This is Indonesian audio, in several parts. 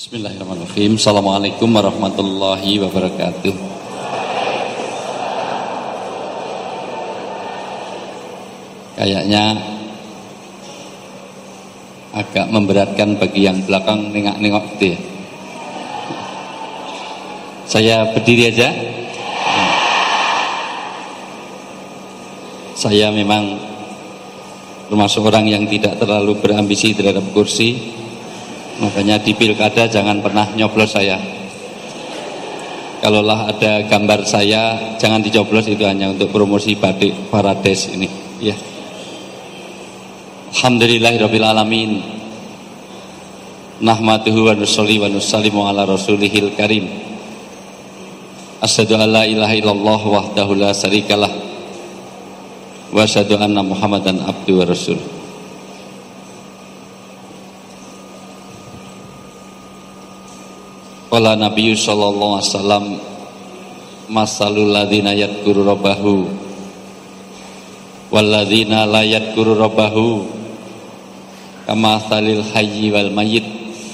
Bismillahirrahmanirrahim. Assalamualaikum warahmatullahi wabarakatuh. Kayaknya agak memberatkan bagi yang belakang nengok-nengok gitu ya. Saya berdiri aja. Saya memang termasuk orang yang tidak terlalu berambisi terhadap kursi. Makanya di pilkada jangan pernah nyoblos saya. Kalaulah ada gambar saya, jangan dicoblos, itu hanya untuk promosi batik Parades ini. Ya. Alhamdulillahirabbil alamin. Nahmaduhu wa nusolli wa nusallimu ala rasulihil karim. Asyhadu an la ilaha illallah wahdahu la syarikalah. Wa asyhadu anna Muhammadan abduhu wa rasul. Qala Nabi sallallahu alaihi wasallam masalul ladzina yadhkuru rabbahu wal ladzina la yadhkuru rabbahu kama salil hayyi wal mayyit.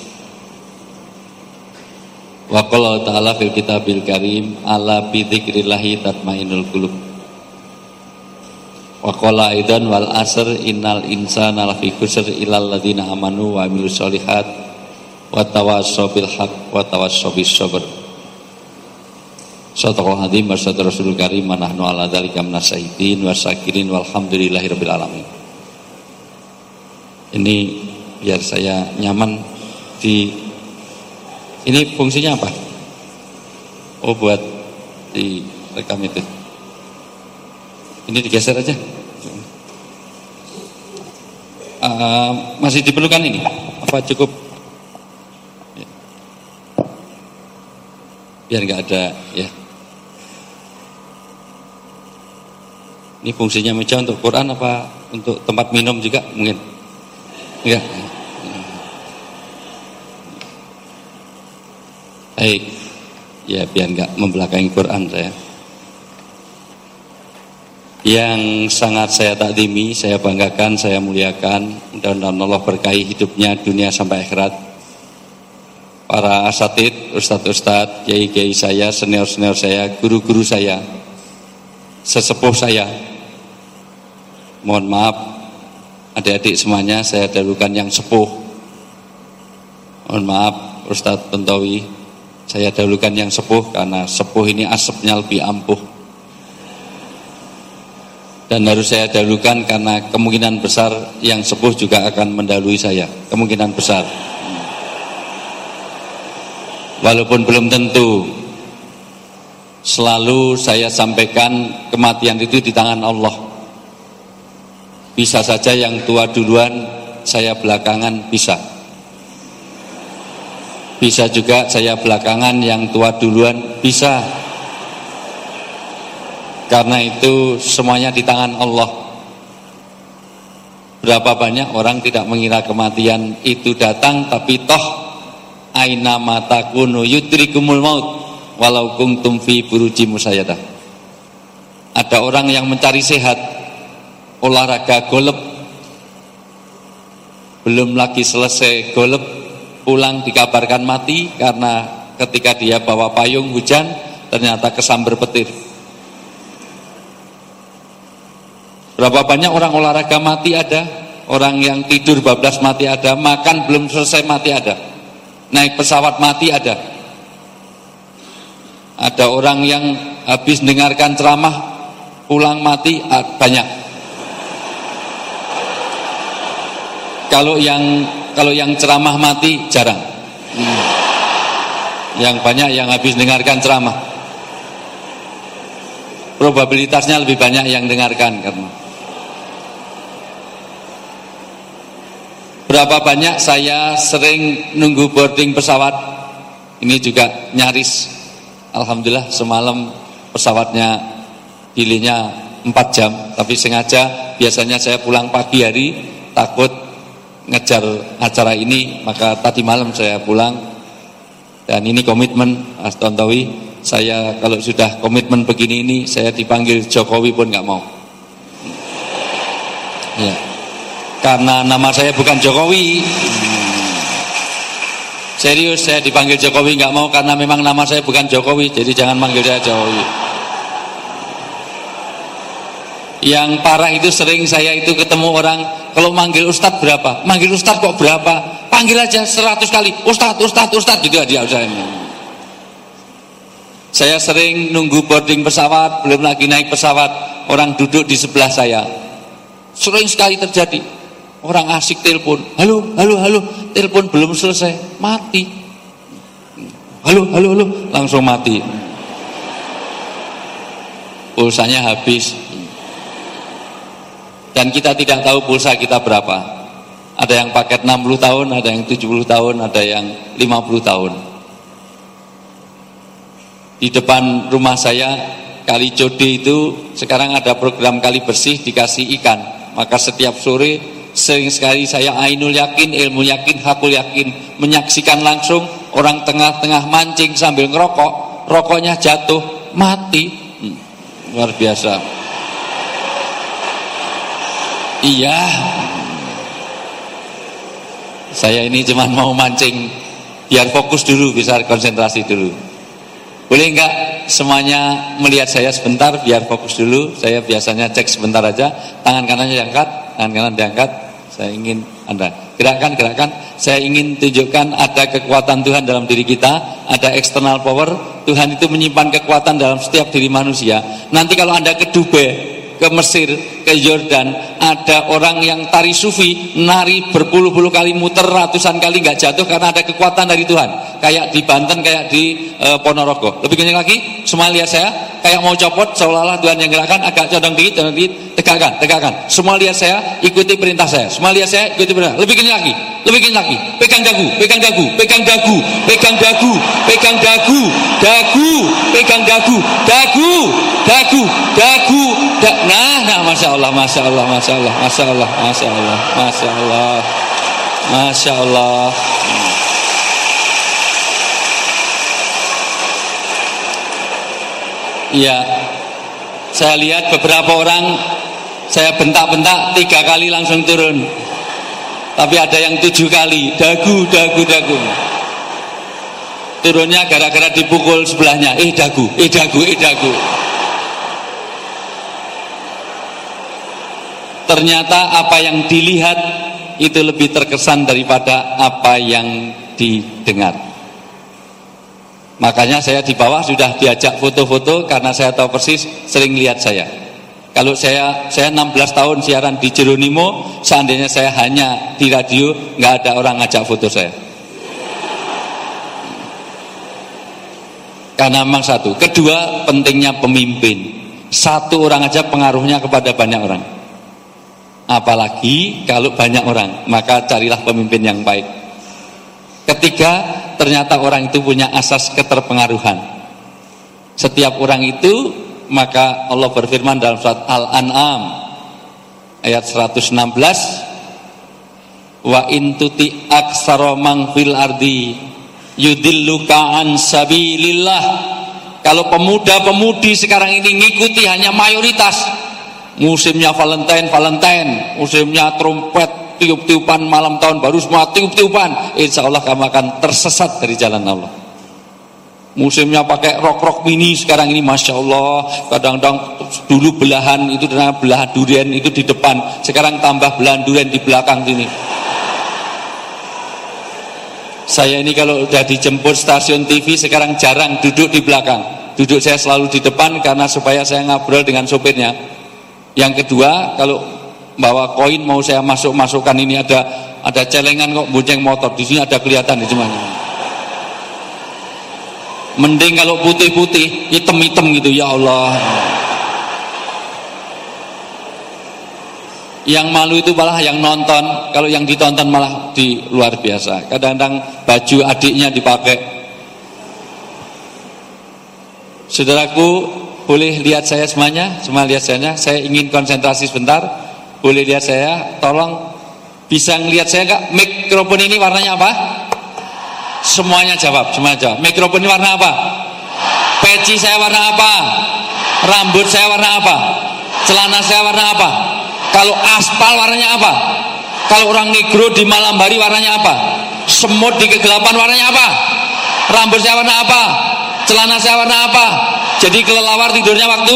Wa qala ta'ala fil kitabil karim ala bi dzikrillahi tatmainnul qulub. Wa qala aidan wal asr innal insana lafi khusr illal ladzina amanu wa amilus solihat wa tawassaw bil haqq wa tawassaw bis sabr. Shadaqal azim wa sadaqar rasulul karim wa nahnu ala dzalika minasyahidin wa syakirin walhamdulillahirabbil alamin. Ini biar saya nyaman di ini fungsinya apa? Oh, buat di rekam itu. Ini digeser aja. Masih diperlukan ini? Apa cukup? Biar nggak ada ya. Ini fungsinya meja untuk Quran apa untuk tempat minum juga mungkin? Enggak. Baik. Ya biar nggak membelakangi Quran saya. Yang sangat saya takdimi, saya banggakan, saya muliakan, mudah-mudahan Allah berkahi hidupnya dunia sampai akhirat. Para asatid, ustadz-ustadz, kiai-kiai saya, senior-senior saya, guru-guru saya, sesepuh saya. Mohon maaf, adik-adik semuanya, saya dahulukan yang sepuh. Mohon maaf, Ustadz Tontowi, saya dahulukan yang sepuh karena sepuh ini asapnya lebih ampuh. Dan harus saya dahulukan karena kemungkinan besar yang sepuh juga akan mendahului saya, kemungkinan besar. Walaupun belum tentu, selalu saya sampaikan kematian itu di tangan Allah. Bisa saja yang tua duluan, saya belakangan, bisa. Bisa juga saya belakangan, yang tua duluan, bisa. Karena itu semuanya di tangan Allah. Berapa banyak orang tidak mengira kematian itu datang, tapi toh aina matakunu yudrikumul maut walau kuntum fi buruji musayyadah. Ada orang yang mencari sehat, olahraga golep, belum lagi selesai golep, pulang dikabarkan mati karena ketika dia bawa payung hujan ternyata kesambar petir. Berapa banyak orang olahraga mati ada, orang yang tidur bablas mati ada, makan belum selesai mati ada, naik pesawat mati ada. Ada orang yang habis dengarkan ceramah pulang mati banyak. Kalau yang ceramah mati jarang. Yang banyak yang habis dengarkan ceramah. Probabilitasnya lebih banyak yang dengarkan karena. Berapa banyak saya sering nunggu boarding pesawat, ini juga nyaris, alhamdulillah semalam pesawatnya delaynya 4 jam, tapi sengaja biasanya saya pulang pagi hari, takut ngejar acara ini, maka tadi malam saya pulang. Dan ini komitmen Mas Tontowi, saya kalau sudah komitmen begini ini, saya dipanggil Jokowi pun nggak mau. Ya. Karena nama saya bukan Jokowi, Serius, saya dipanggil Jokowi nggak mau karena memang nama saya bukan Jokowi, jadi jangan manggil saya Jokowi. Yang parah itu sering saya itu ketemu orang kalau manggil Ustadz berapa? Manggil Ustadz kok berapa? Panggil aja 100 kali Ustadz gitu aja usahanya. Saya sering nunggu boarding pesawat, belum lagi naik pesawat, orang duduk di sebelah saya. Sering sekali terjadi. Orang asik telepon, halo, telepon belum selesai, mati. Halo, langsung mati. Pulsanya habis. Dan kita tidak tahu pulsa kita berapa. Ada yang paket 60 tahun, ada yang 70 tahun, ada yang 50 tahun. Di depan rumah saya, Kali Code itu sekarang ada program kali bersih dikasih ikan. Maka setiap sore sering sekali saya ainul yakin, ilmu yakin, hakul yakin menyaksikan langsung orang tengah-tengah mancing sambil ngerokok, rokoknya jatuh, mati. Luar biasa. Iya. Saya ini cuma mau mancing biar fokus dulu, bisa konsentrasi dulu. Boleh enggak semuanya melihat saya sebentar biar fokus dulu? Saya biasanya cek sebentar aja, tangan kanannya diangkat, tangan kanan diangkat. Saya ingin Anda gerakan. Saya ingin tunjukkan ada kekuatan Tuhan dalam diri kita, ada external power. Tuhan itu menyimpan kekuatan dalam setiap diri manusia. Nanti kalau Anda ke Dubai, ke Mesir, ke Yordan, ada orang yang tari sufi, nari berpuluh-puluh kali, muter ratusan kali nggak jatuh karena ada kekuatan dari Tuhan. Kayak di Banten, kayak di Ponorogo. Lebih kencang lagi, semua lihat saya, kayak mau copot, seolah-olah Tuhan yang gerakan, agak condong dikit, tegakkan. Semua lihat saya, ikuti perintah saya. Semua lihat saya, ikuti perintah. Lebih kencang lagi, pegang dagu, pegang dagu. Nah, masya Allah. Iya, saya lihat beberapa orang saya bentak-bentak 3 kali langsung turun, tapi ada yang 7 kali, dagu. Turunnya gara-gara dipukul sebelahnya, dagu. Ternyata apa yang dilihat itu lebih terkesan daripada apa yang didengar. Makanya saya di bawah sudah diajak foto-foto karena saya tahu persis sering lihat saya. Kalau saya 16 tahun siaran di Jeronimo, seandainya saya hanya di radio, nggak ada orang ngajak foto saya. Karena memang satu. Kedua, pentingnya pemimpin. Satu orang aja pengaruhnya kepada banyak orang. Apalagi kalau banyak orang, maka carilah pemimpin yang baik. Ketiga, ternyata orang itu punya asas keterpengaruhan. Setiap orang itu, maka Allah berfirman dalam surat Al-An'am ayat 116, wa in tuti aktsara man fil ardi yudilluka an sabilillah. Kalau pemuda-pemudi sekarang ini ngikuti hanya mayoritas, musimnya Valentine, musimnya trompet, tiup-tiupan malam tahun baru, semua tiup-tiupan, insya Allah kamu akan tersesat dari jalan Allah. Musimnya pakai rok-rok mini sekarang ini, masya Allah, kadang-kadang dulu belahan itu dengan belahan durian itu di depan, sekarang tambah belahan durian di belakang sini. Saya ini kalau udah dijemput stasiun TV sekarang jarang duduk di belakang, duduk saya selalu di depan karena supaya saya ngobrol dengan sopirnya. Yang kedua, kalau bawa koin mau saya masukkan ini ada celengan kok bonceng motor, di sini ada kelihatan di mana. Mending kalau putih-putih, hitam-hitam gitu, ya Allah. Yang malu itu malah yang nonton, kalau yang ditonton malah di luar biasa. Kadang-kadang baju adiknya dipakai. Saudaraku, boleh lihat saya semuanya? Semua lihat saya ingin konsentrasi sebentar. Boleh lihat saya? Tolong bisa ngelihat saya enggak? Mikrofon ini warnanya apa? Semuanya jawab. Mikrofon ini warna apa? Peci saya warna apa? Rambut saya warna apa? Celana saya warna apa? Kalau aspal warnanya apa? Kalau orang negro di malam hari warnanya apa? Semut di kegelapan warnanya apa? Rambut saya warna apa? Celana saya warna apa? Jadi kelelawar tidurnya waktu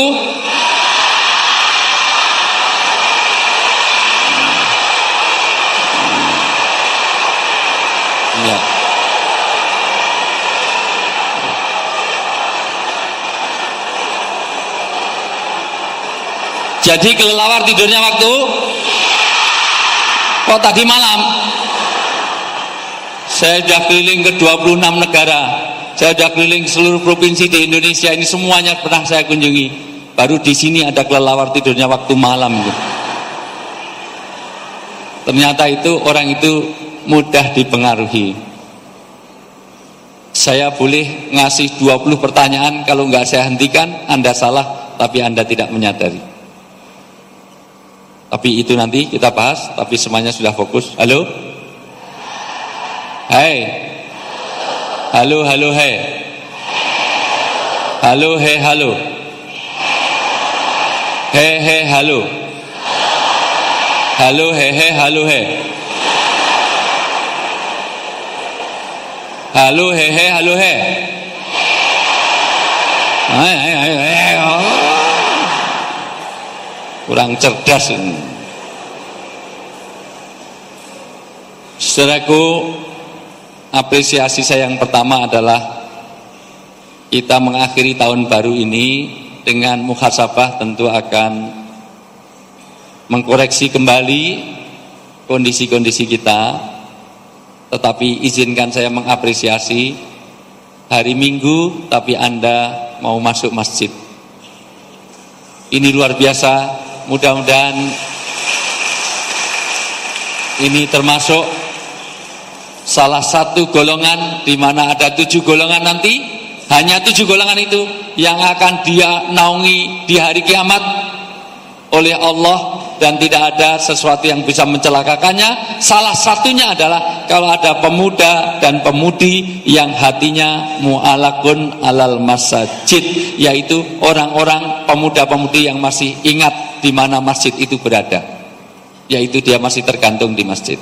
ya. Jadi kelelawar tidurnya waktu kok tadi malam. Saya sudah keliling ke 26 negara. Saya sudah keliling seluruh provinsi di Indonesia ini, semuanya pernah saya kunjungi. Baru di sini ada kelelawar tidurnya waktu malam. Ternyata itu orang itu mudah dipengaruhi. Saya boleh ngasih 20 pertanyaan, kalau nggak saya hentikan, Anda salah, tapi Anda tidak menyadari. Tapi itu nanti kita bahas, tapi semuanya sudah fokus. Halo? Hai. Halo, halo, hai. Halo, he, halo. He, he, halo. Halo, he, he, halo, he. Halo, he, he, halo, he. Kurang cerdas ini. Saudaraku, apresiasi saya yang pertama adalah kita mengakhiri tahun baru ini dengan muhasabah, tentu akan mengkoreksi kembali kondisi-kondisi kita. Tetapi izinkan saya mengapresiasi hari Minggu tapi Anda mau masuk masjid. Ini luar biasa. Mudah-mudahan ini termasuk salah satu golongan di mana ada 7 golongan nanti, hanya 7 golongan itu yang akan dia naungi di hari kiamat oleh Allah dan tidak ada sesuatu yang bisa mencelakakannya. Salah satunya adalah kalau ada pemuda dan pemudi yang hatinya mu'alakun alal masajid, yaitu orang-orang pemuda-pemudi yang masih ingat di mana masjid itu berada, yaitu dia masih tergantung di masjid.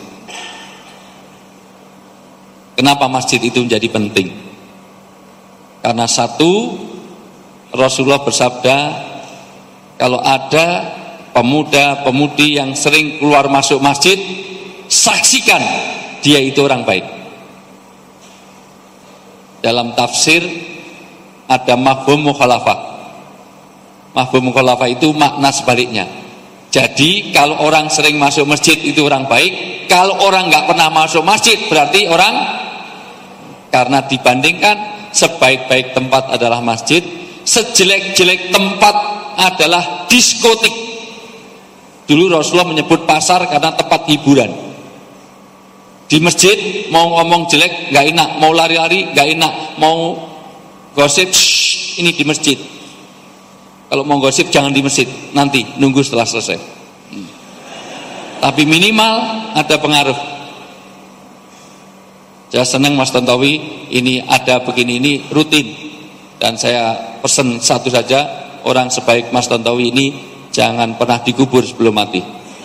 Kenapa masjid itu menjadi penting? Karena satu, Rasulullah bersabda, kalau ada pemuda-pemudi yang sering keluar masuk masjid, saksikan dia itu orang baik. Dalam tafsir ada mafhum mukhalafah. Mafhum mukhalafah itu makna sebaliknya. Jadi kalau orang sering masuk masjid itu orang baik, kalau orang nggak pernah masuk masjid berarti orang, karena dibandingkan sebaik-baik tempat adalah masjid, sejelek-jelek tempat adalah diskotik. Dulu Rasulullah menyebut pasar karena tempat hiburan. Di masjid mau ngomong jelek nggak enak, mau lari-lari nggak enak, mau gosip ini di masjid. Kalau mau gosip jangan di masjid, nanti nunggu setelah selesai. Tapi minimal ada pengaruh. Saya senang Mas Tontowi ini ada begini, ini rutin. Dan saya pesan satu saja, orang sebaik Mas Tontowi ini jangan pernah dikubur sebelum mati.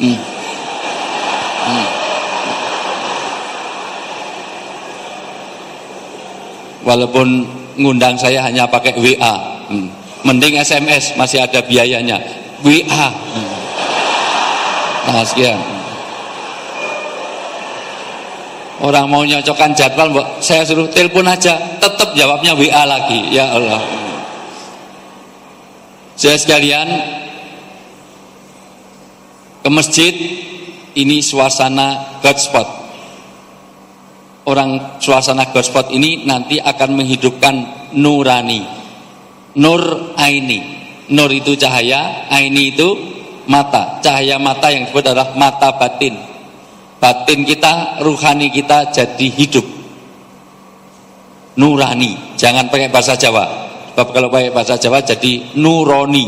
Walaupun ngundang saya hanya pakai WA, mending SMS, masih ada biayanya. WA. Nah, sekian. Orang mau nyocokkan jadwal, saya suruh telepon aja, tetap jawabnya WA lagi. Ya Allah. Saya sekalian, ke masjid ini suasana God spot. Orang suasana God spot ini nanti akan menghidupkan nurani, nur aini. Nur itu cahaya, aini itu mata. Cahaya mata yang disebut adalah mata batin. Batin kita, ruhani kita jadi hidup, nurani. Jangan pakai bahasa Jawa, sebab kalau pakai bahasa Jawa jadi nuroni.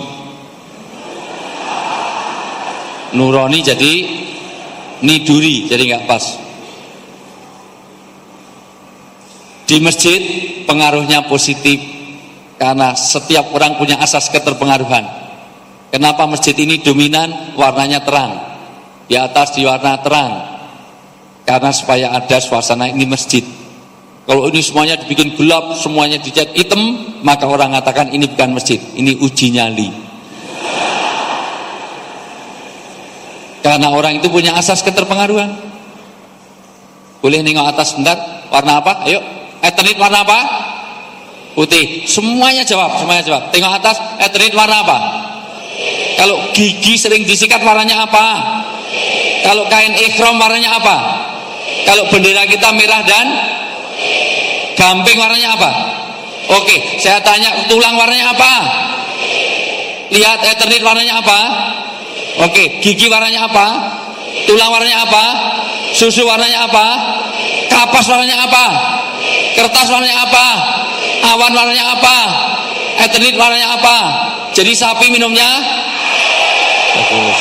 Nuroni jadi niduri, jadi nggak pas. Di masjid pengaruhnya positif karena setiap orang punya asas keterpengaruhan. Kenapa masjid ini dominan? Warnanya terang, di atas di warna terang, Karena supaya ada suasana ini masjid. Kalau ini semuanya dibikin gelap, semuanya dicat hitam, maka orang mengatakan ini bukan masjid, ini uji nyali. Karena orang itu punya asas keterpengaruhan. Boleh nengok atas bentar, warna apa? Ayo, Eternit warna apa? Putih. Semuanya jawab. Tengok atas, Eternit warna apa? Kalau gigi sering disikat warnanya apa? Kalau kain ikhram warnanya apa? Kalau bendera kita merah dan gamping warnanya apa? Oke, saya tanya tulang warnanya apa? Lihat Eternit warnanya apa? Oke, gigi warnanya apa? Tulang warnanya apa? Susu warnanya apa? Kapas warnanya apa? Kertas warnanya apa? Awan warnanya apa? Eternit warnanya apa? Jadi sapi minumnya bagus.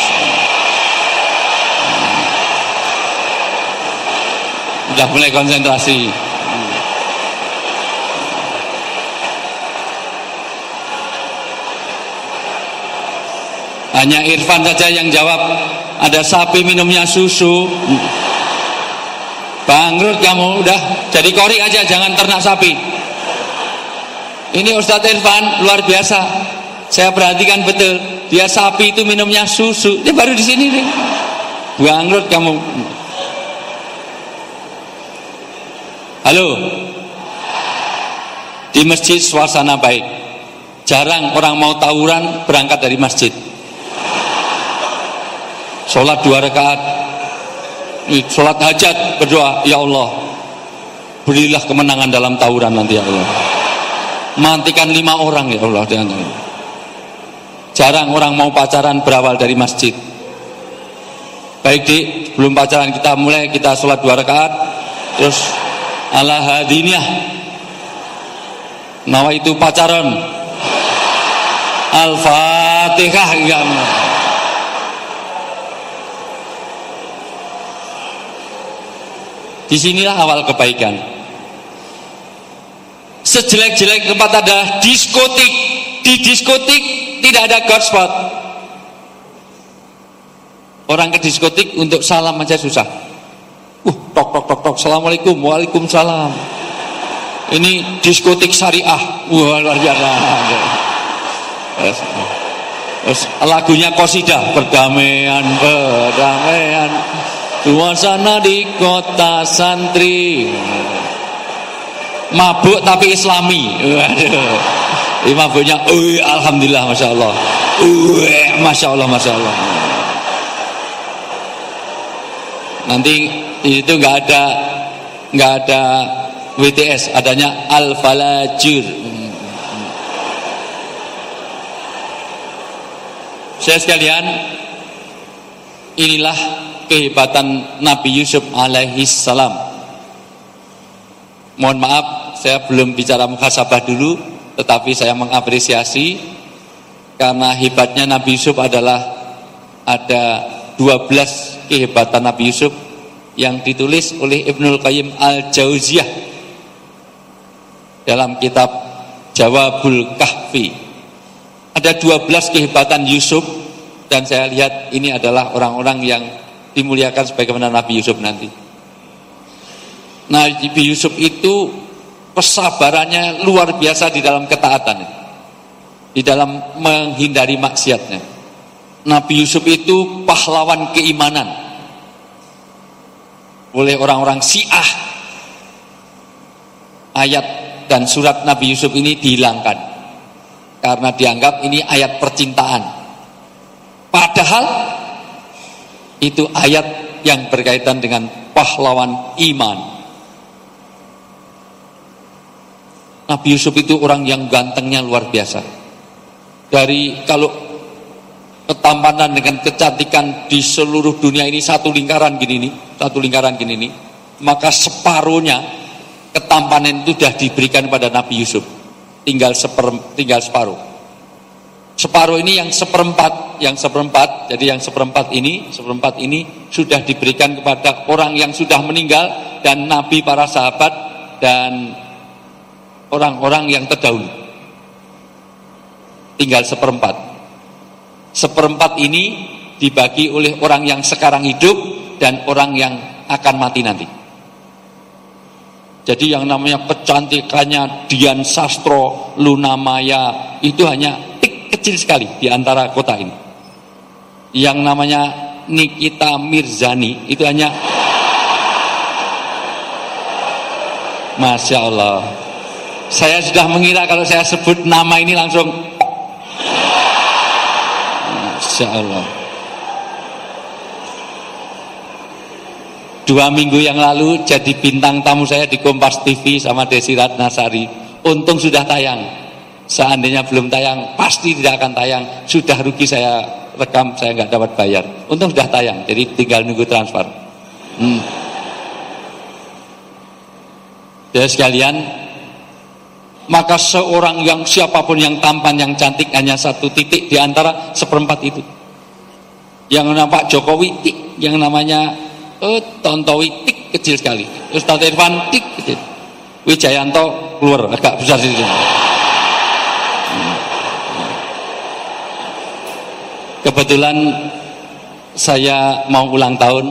Udah mulai konsentrasi. Hanya Irfan saja yang jawab ada sapi minumnya susu. Bangkrut kamu, udah jadi kori aja, jangan ternak sapi. Ini Ustadz Irfan luar biasa. Saya perhatikan betul, dia sapi itu minumnya susu. Dia baru di sini nih. Bangkrut kamu. Halo. Di masjid suasana baik. Jarang orang mau tawuran berangkat dari masjid. Sholat 2 rakaat, sholat hajat, berdoa, ya Allah, berilah kemenangan dalam tawuran nanti ya Allah. Mantikan 5 orang ya Allah. Jarang orang mau pacaran berawal dari masjid. Baik Dik, sebelum pacaran kita mulai, kita sholat 2 rakaat, terus ala hadiniyah, nawa itu pacaran, al-fatihah enggak. Disinilah awal kebaikan. Sejelek-jelek tempat ada diskotik. Di diskotik tidak ada God spot. Orang ke diskotik untuk salam aja susah. Tok. Assalamualaikum, waalaikumsalam. Ini diskotik syariah. Wah, luar biasa. Terus lagunya qasidah, perdamaian. Suasana di kota santri, mabuk tapi islami. Waduh, ini mabuknya, alhamdulillah, masya Allah, masya Allah. Nanti itu nggak ada WTS, adanya al-falajur. Saya sekalian, inilah kehebatan Nabi Yusuf alaihi salam. Mohon maaf, saya belum bicara muhasabah dulu, tetapi saya mengapresiasi karena hebatnya Nabi Yusuf adalah ada 12 kehebatan Nabi Yusuf yang ditulis oleh Ibnul Qayyim al-Jauziyah dalam kitab Jawabul Kahfi. Ada 12 kehebatan Yusuf, dan saya lihat ini adalah orang-orang yang dimuliakan sebagaimana Nabi Yusuf nanti. Nabi Yusuf itu kesabarannya luar biasa di dalam ketaatan, di dalam menghindari maksiatnya. Nabi Yusuf itu pahlawan keimanan. Oleh orang-orang Syiah, ayat dan surat Nabi Yusuf ini dihilangkan karena dianggap ini ayat percintaan. Padahal itu ayat yang berkaitan dengan pahlawan iman. Nabi Yusuf itu orang yang gantengnya luar biasa. Dari kalau ketampanan dengan kecantikan di seluruh dunia ini satu lingkaran gini nih, maka separuhnya ketampanan itu sudah diberikan pada Nabi Yusuf. Tinggal separuh. Separuh ini yang seperempat, jadi yang seperempat ini sudah diberikan kepada orang yang sudah meninggal dan Nabi, para sahabat dan orang-orang yang terdahulu. Tinggal seperempat. Seperempat ini dibagi oleh orang yang sekarang hidup dan orang yang akan mati nanti. Jadi yang namanya kecantikannya Dian Sastro, Luna Maya itu hanya tik kecil sekali di antara kota ini. Yang namanya Nikita Mirzani itu hanya Masya Allah. Saya sudah mengira kalau saya sebut nama ini langsung Masya Allah. 2 minggu yang lalu jadi bintang tamu saya di Kompas TV sama Desi Ratnasari. Untung sudah tayang. Seandainya belum tayang, pasti tidak akan tayang. Sudah rugi saya rekam, saya nggak dapat bayar. Untung sudah tayang, jadi tinggal nunggu transfer. Ya sekalian, maka seorang yang siapapun yang tampan, yang cantik hanya satu titik di antara 1/4 itu. Yang nampak Jokowi tik, yang namanya Tontowi tik kecil sekali. Ustadz Irfan tik kecil. Wijayanto keluar agak besar sini. Kebetulan saya mau ulang tahun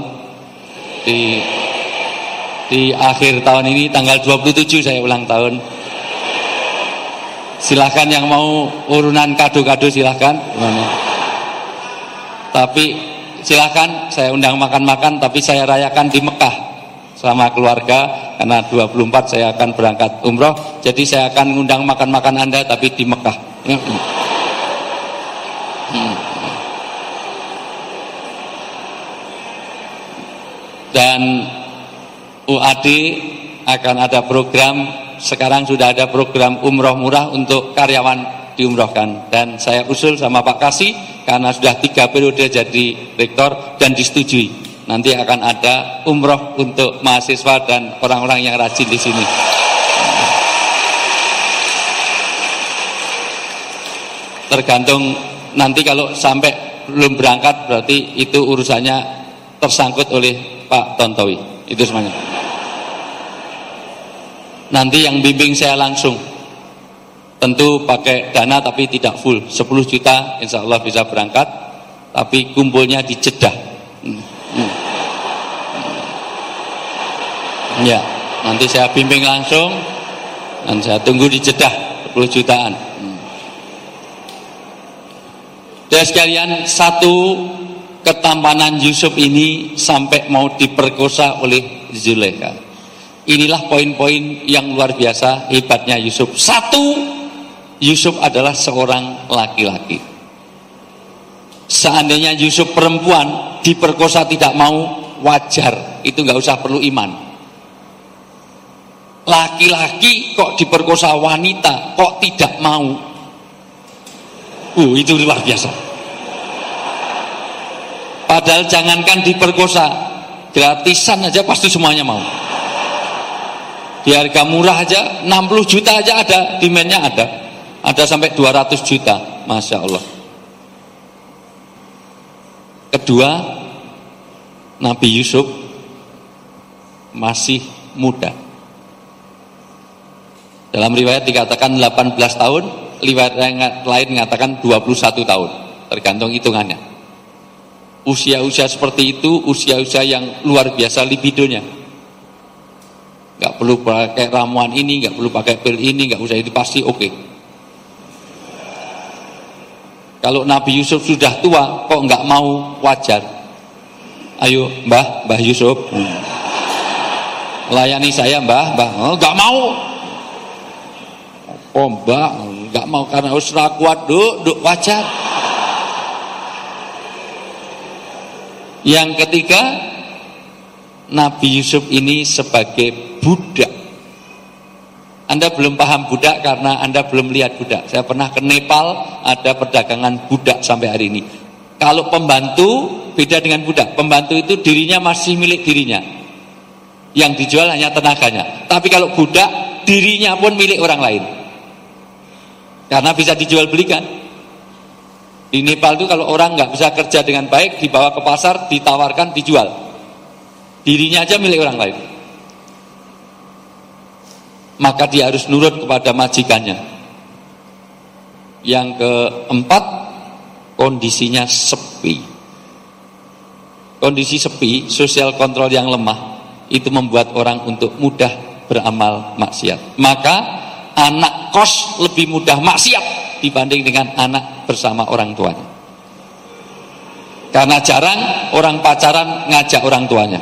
di akhir tahun ini, tanggal 27 saya ulang tahun. Silahkan yang mau urunan kado-kado silahkan. Tapi silahkan saya undang makan-makan, tapi saya rayakan di Mekah sama keluarga karena 24 saya akan berangkat umroh. Jadi saya akan undang makan-makan Anda tapi di Mekah. Dan UAD akan ada program, sekarang sudah ada program umroh murah untuk karyawan diumrohkan, dan saya usul sama Pak Kasih karena sudah 3 periode jadi rektor dan disetujui. Nanti akan ada umroh untuk mahasiswa dan orang-orang yang rajin di sini. Tergantung nanti, kalau sampai belum berangkat berarti itu urusannya tersangkut oleh Pak Tontowi. Itu semuanya. Nanti yang bimbing saya langsung. Tentu pakai dana tapi tidak full. 10 juta insya Allah bisa berangkat, tapi kumpulnya di Jeddah. Ya, nanti saya bimbing langsung dan saya tunggu di Jeddah 10 jutaan. Dan sekalian, satu ketampanan Yusuf ini sampai mau diperkosa oleh Zulaikha. Inilah poin-poin yang luar biasa hebatnya Yusuf. Satu, Yusuf adalah seorang laki-laki. Seandainya Yusuf perempuan diperkosa tidak mau, wajar, itu nggak usah perlu iman. Laki-laki kok diperkosa wanita kok tidak mau, itu luar biasa. Padahal jangankan diperkosa, gratisan aja pasti semuanya mau. Di harga murah aja 60 juta aja ada, demand-nya ada sampai 200 juta, Masya Allah. Kedua, Nabi Yusuf masih muda. Dalam riwayat dikatakan 18 tahun, riwayat lain mengatakan 21 tahun, tergantung hitungannya. Usia-usia seperti itu, usia-usia yang luar biasa libidonya. Gak perlu pakai ramuan ini, gak perlu pakai pil ini, gak usah, itu pasti oke. Kalau Nabi Yusuf sudah tua, kok nggak mau, wajar. Ayo Mbah Yusuf, layani saya Mbah. Oh, nggak mau. Oh Mbah, nggak mau karena harus kuat, duk, wajar. Yang ketiga, Nabi Yusuf ini sebagai budak. Anda belum paham budak karena Anda belum lihat budak. Saya pernah ke Nepal, ada perdagangan budak sampai hari ini. Kalau pembantu beda dengan budak. Pembantu itu dirinya masih milik dirinya, yang dijual hanya tenaganya. Tapi kalau budak, dirinya pun milik orang lain, karena bisa dijual belikan. Di Nepal itu kalau orang nggak bisa kerja dengan baik, dibawa ke pasar, ditawarkan, dijual. Dirinya aja milik orang lain. Maka dia harus nurut kepada majikannya. Yang keempat, kondisinya sepi. kondisi sepi, sosial kontrol yang lemah, itu membuat orang untuk mudah beramal maksiat. Maka anak kos lebih mudah maksiat dibanding dengan anak bersama orang tuanya. Karena jarang orang pacaran ngajak orang tuanya.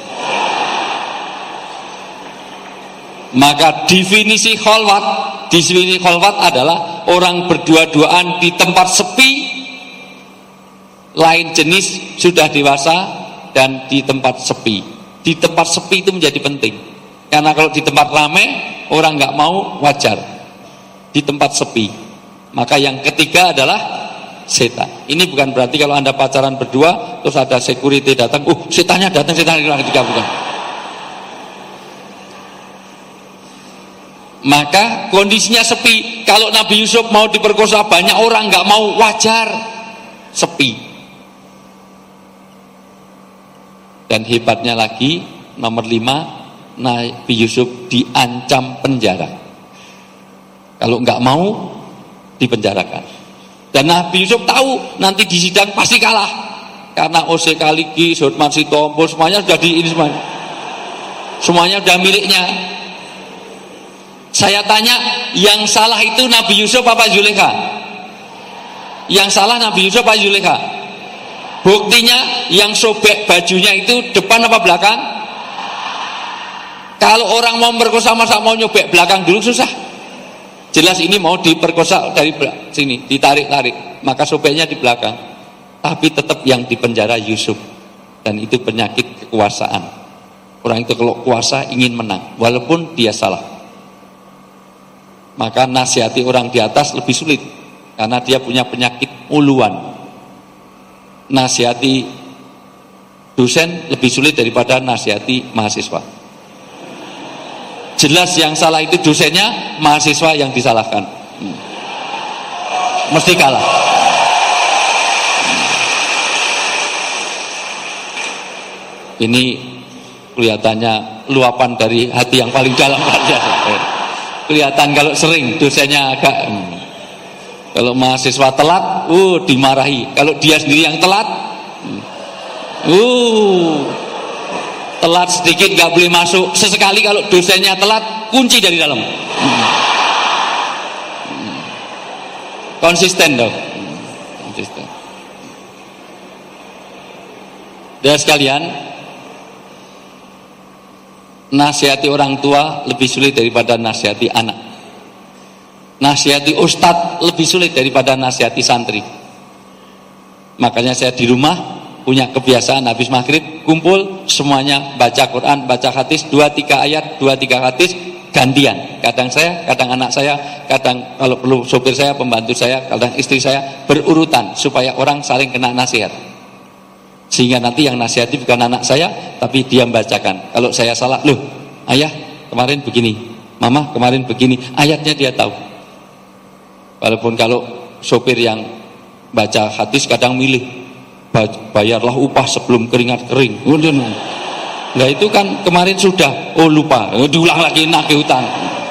Maka definisi kholwat adalah orang berdua-duaan di tempat sepi, lain jenis, sudah dewasa, dan di tempat sepi. Di tempat sepi itu menjadi penting, karena kalau di tempat ramai orang nggak mau, wajar. Di tempat sepi. Maka yang ketiga adalah setan. Ini bukan berarti kalau Anda pacaran berdua terus ada security datang, setannya datang, setannya ketiga, bukan. Maka kondisinya sepi. Kalau Nabi Yusuf mau diperkosa banyak orang nggak mau, wajar, sepi. Dan hebatnya lagi, nomor 5, Nabi Yusuf diancam penjara. Kalau nggak mau, dipenjarakan. Dan Nabi Yusuf tahu nanti di sidang pasti kalah, karena Ose Kaliki, Sotman Sitompul, semuanya sudah semuanya sudah miliknya. Saya tanya, yang salah itu Nabi Yusuf apa Zulaikha? Yang salah Nabi Yusuf apa Zulaikha? Buktinya yang sobek bajunya itu depan apa belakang? Kalau orang mau memperkosa masa mau nyobek belakang dulu, susah. Jelas ini mau diperkosa dari sini, ditarik-tarik, maka sobeknya di belakang. Tapi tetap yang dipenjara Yusuf. Dan itu penyakit kekuasaan. Orang itu kalau kuasa ingin menang, walaupun dia salah. Maka nasihati orang di atas lebih sulit, karena dia punya penyakit uluan. Nasihati dosen lebih sulit daripada nasihati mahasiswa. Jelas yang salah itu dosennya, mahasiswa yang disalahkan. Mesti kalah. Ini kelihatannya luapan dari hati yang paling dalam saja. Kelihatan kalau sering dosennya agak kalau mahasiswa telat, dimarahi. Kalau dia sendiri yang telat, telat sedikit nggak boleh masuk. Sesekali kalau dosennya telat, kunci dari dalam. Konsisten dong. Konsisten. Dan sekalian, nasihati orang tua lebih sulit daripada nasihati anak. Nasihati ustadz lebih sulit daripada nasihati santri. Makanya saya di rumah punya kebiasaan habis maghrib kumpul semuanya baca Quran, baca hadis, 2-3 ayat, 2-3 hadis, gantian. Kadang saya, kadang anak saya, kadang kalau perlu sopir saya, pembantu saya, kadang istri saya, berurutan supaya orang saling kena nasihat. Sehingga nanti yang nasihati bukan anak saya, tapi dia membacakan. Kalau saya salah, loh ayah kemarin begini, mama kemarin begini, ayatnya dia tahu. Walaupun kalau sopir yang baca hadis kadang milih, bayarlah upah sebelum keringat kering. Nah itu kan kemarin sudah, lupa, diulang lagi, nagih utang.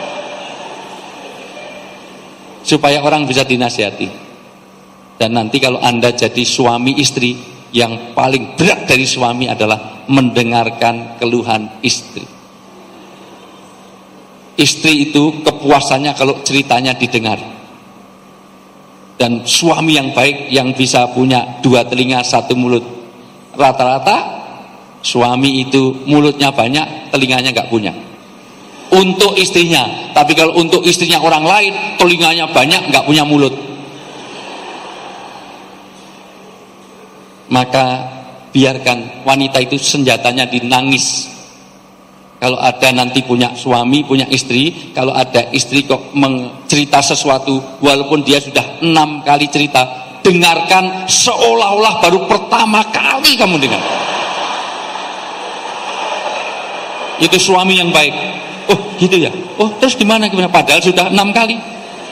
Supaya orang bisa dinasihati. Dan nanti kalau Anda jadi suami istri, yang paling berat dari suami adalah mendengarkan keluhan istri. Istri itu kepuasannya kalau ceritanya didengar. Dan suami yang baik yang bisa punya 2 telinga 1 mulut, rata-rata suami itu mulutnya banyak, telinganya nggak punya. Untuk istrinya, tapi kalau untuk istrinya orang lain, telinganya banyak, nggak punya mulut. Maka biarkan wanita itu senjatanya dinangis. Kalau ada nanti punya suami, punya istri, kalau ada istri kok cerita sesuatu, walaupun dia sudah 6 kali cerita, dengarkan seolah-olah baru pertama kali kamu dengar. Itu suami yang baik. Oh gitu ya, terus gimana, padahal sudah 6 kali.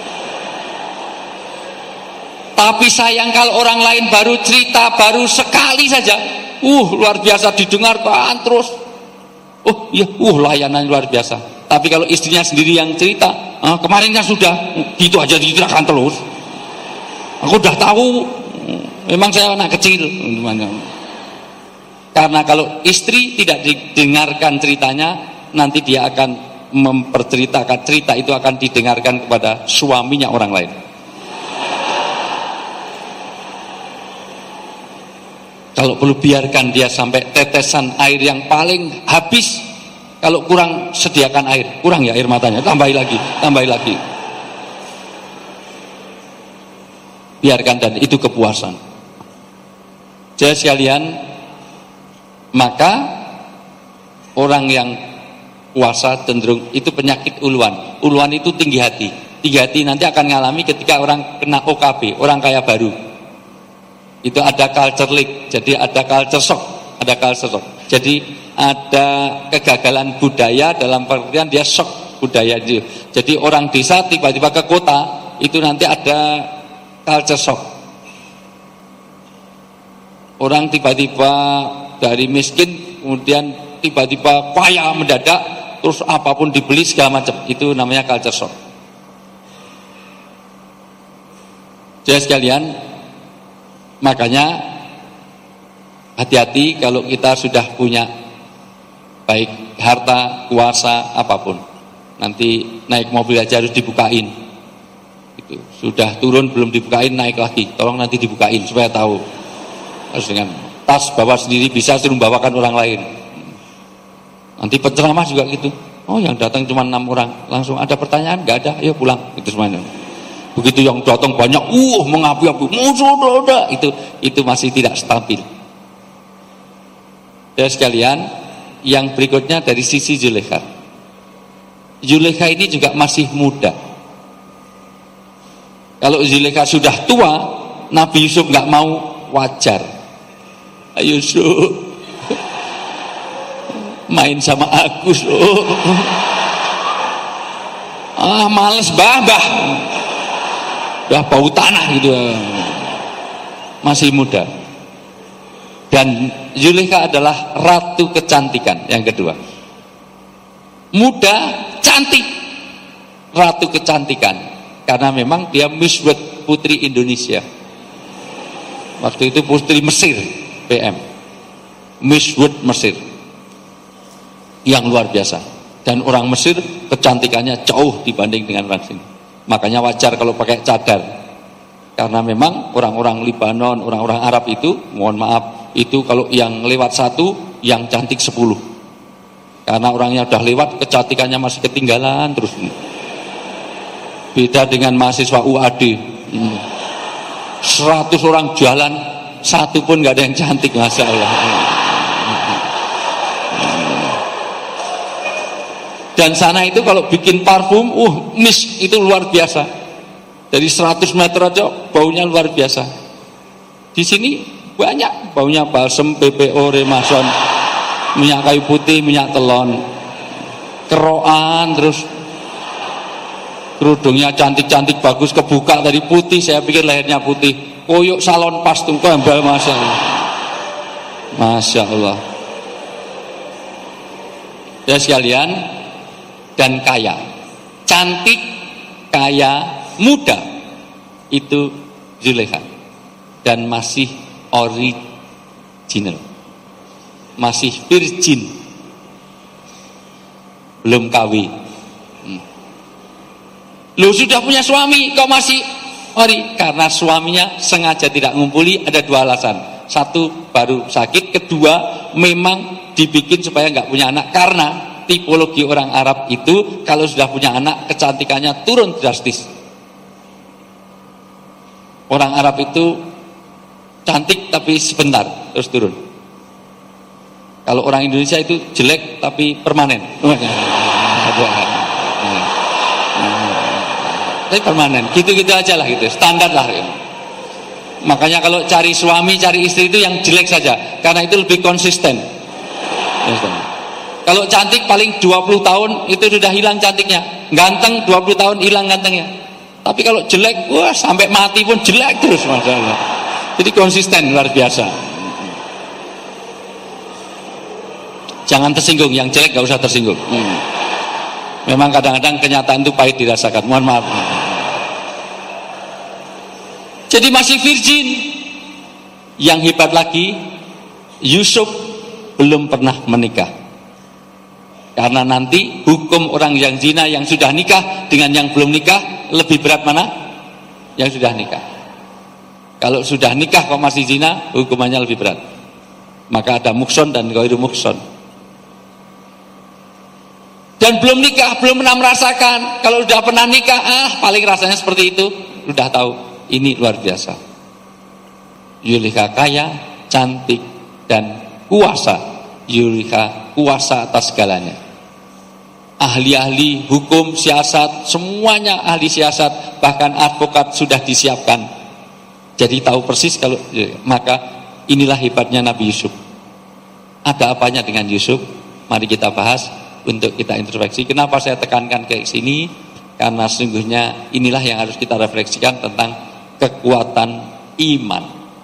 Tapi sayang kalau orang lain baru cerita, baru sekali saja, luar biasa didengarkan terus. Oh iya, layanan luar biasa. Tapi kalau istrinya sendiri yang cerita, kemarin kan sudah gitu aja diceritakan terus. Aku udah tahu, memang saya anak kecil. Karena kalau istri tidak didengarkan ceritanya, nanti dia akan memperceritakan, cerita itu akan didengarkan kepada suaminya orang lain. Kalau perlu biarkan dia sampai tetesan air yang paling habis. Kalau kurang, sediakan air. Kurang ya air matanya, tambahi lagi. Biarkan, dan itu kepuasan. Jadi sekalian, maka orang yang puasa cenderung itu penyakit uluan. Uluan itu tinggi hati. Tinggi hati nanti akan ngalami ketika orang kena OKB, orang kaya baru. Itu ada culture leak, jadi ada culture shock. Jadi ada kegagalan budaya dalam pengertian dia shock budaya itu. Jadi orang desa tiba-tiba ke kota, itu nanti ada culture shock. Orang tiba-tiba dari miskin kemudian tiba-tiba kaya mendadak, terus apapun dibeli segala macam, itu namanya culture shock. Jadi sekalian, makanya hati-hati kalau kita sudah punya baik harta, kuasa, apapun. Nanti naik mobil aja harus dibukain. Itu sudah turun belum dibukain, naik lagi. Tolong nanti dibukain supaya tahu. Harus dengan tas bawa sendiri, bisa suruh bawakan orang lain. Nanti penceramah juga gitu. Oh, yang datang cuma 6 orang. Langsung ada pertanyaan, nggak ada, ayo pulang. Itu semuanya. Begitu yang datang banyak, mengapi-api, musuh, itu masih tidak stabil. Ya sekalian, yang berikutnya dari sisi Zulekha. Zulekha ini juga masih muda. Kalau Zulekha sudah tua, Nabi Yusuf nggak mau, wajar. Ayo Yusuf, main sama aku, males bah. Udah bau tanah gitu, masih muda. Dan Zulekha adalah ratu kecantikan yang kedua. Muda, cantik, ratu kecantikan. Karena memang dia Miss World Putri Indonesia. Waktu itu Putri Mesir, PM. Miss World Mesir. Yang luar biasa. Dan orang Mesir kecantikannya jauh dibanding dengan orang sini. Makanya wajar kalau pakai cadar. Karena memang orang-orang Libanon, orang-orang Arab itu, mohon maaf, itu kalau yang lewat 1, yang cantik 10. Karena orangnya udah lewat, kecantikannya masih ketinggalan terus. Beda dengan mahasiswa UAD. 100 orang jalan, 1 pun gak ada yang cantik, Masya Allah. Dan sana itu kalau bikin parfum, misk itu luar biasa. Dari 100 meter aja baunya luar biasa. Di sini banyak baunya, balsem, PPO, Remason, minyak kayu putih, minyak telon, keroan, terus kerudungnya cantik-cantik bagus, kebuka dari putih, saya pikir lehernya putih, koyok salon pas tuh kembal, Masya Allah. Masya Allah. Ya sekalian, dan kaya, cantik, kaya, muda, itu Zulekha. Dan masih original, masih virgin, belum kawin. Lu sudah punya suami kok masih ori? Karena suaminya sengaja tidak ngumpuli. Ada 2 alasan. 1, baru sakit. 2, memang dibikin supaya nggak punya anak. Karena tipologi orang Arab itu kalau sudah punya anak, kecantikannya turun drastis. Orang Arab itu cantik tapi sebentar terus turun. Kalau orang Indonesia itu jelek tapi permanen. Tapi permanen, gitu-gitu aja lah, gitu, standar lah. Makanya kalau cari suami, cari istri itu yang jelek saja, karena itu lebih konsisten. Kalau cantik paling 20 tahun itu sudah hilang cantiknya. Ganteng 20 tahun hilang gantengnya. Tapi kalau jelek, wah sampai mati pun jelek terus, Masya Allah. Jadi konsisten luar biasa. Jangan tersinggung, yang jelek gak usah tersinggung. Memang kadang-kadang kenyataan itu pahit dirasakan, mohon maaf. Jadi masih virgin. Yang hebat lagi, Yusuf belum pernah menikah. Karena nanti hukum orang yang zina yang sudah nikah dengan yang belum nikah lebih berat mana? Yang sudah nikah. Kalau sudah nikah kok masih zina, hukumannya lebih berat. Maka ada mukson dan ghairu mukson. Dan belum nikah, belum pernah merasakan. Kalau sudah pernah nikah, paling rasanya seperti itu. Sudah tahu, ini luar biasa. Yulika kaya, cantik, dan kuasa. Yulika kuasa atas segalanya. Ahli-ahli hukum, siasat, semuanya ahli siasat, bahkan advokat sudah disiapkan. Jadi tahu persis kalau maka inilah hebatnya Nabi Yusuf. Ada apanya dengan Yusuf? Mari kita bahas untuk kita introspeksi. Kenapa saya tekankan ke sini? Karena sesungguhnya inilah yang harus kita refleksikan tentang kekuatan iman.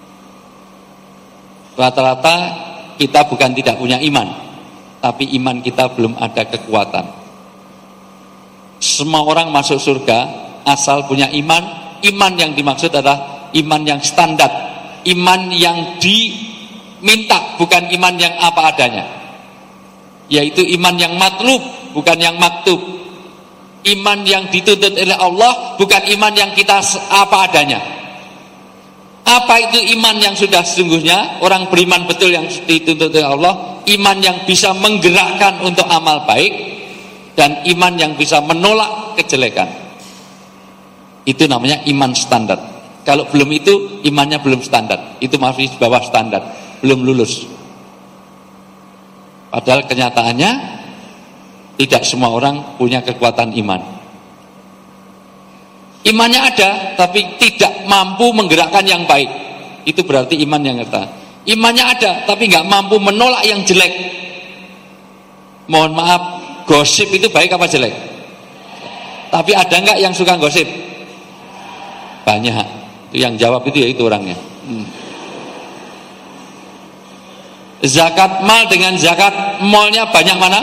Rata-rata kita bukan tidak punya iman, tapi iman kita belum ada kekuatan. Semua orang masuk surga asal punya iman. Iman yang dimaksud adalah iman yang standar, iman yang diminta, bukan iman yang apa adanya. Yaitu iman yang matlub, bukan yang maktub. Iman yang dituntut oleh Allah, bukan iman yang kita apa adanya. Apa itu iman yang sudah sesungguhnya? Orang beriman betul yang dituntut oleh Allah, iman yang bisa menggerakkan untuk amal baik, dan iman yang bisa menolak kejelekan. Itu namanya iman standar. Kalau belum itu, imannya belum standar. Itu masih di bawah standar, belum lulus. Padahal kenyataannya tidak semua orang punya kekuatan iman. Imannya ada, tapi tidak mampu menggerakkan yang baik. Itu berarti iman yang nyata. Imannya ada, tapi nggak mampu menolak yang jelek. Mohon maaf, gosip itu baik apa jelek? Tapi ada nggak yang suka gosip? Banyak. Itu yang jawab itu ya itu orangnya. Zakat mal dengan zakat malnya banyak mana?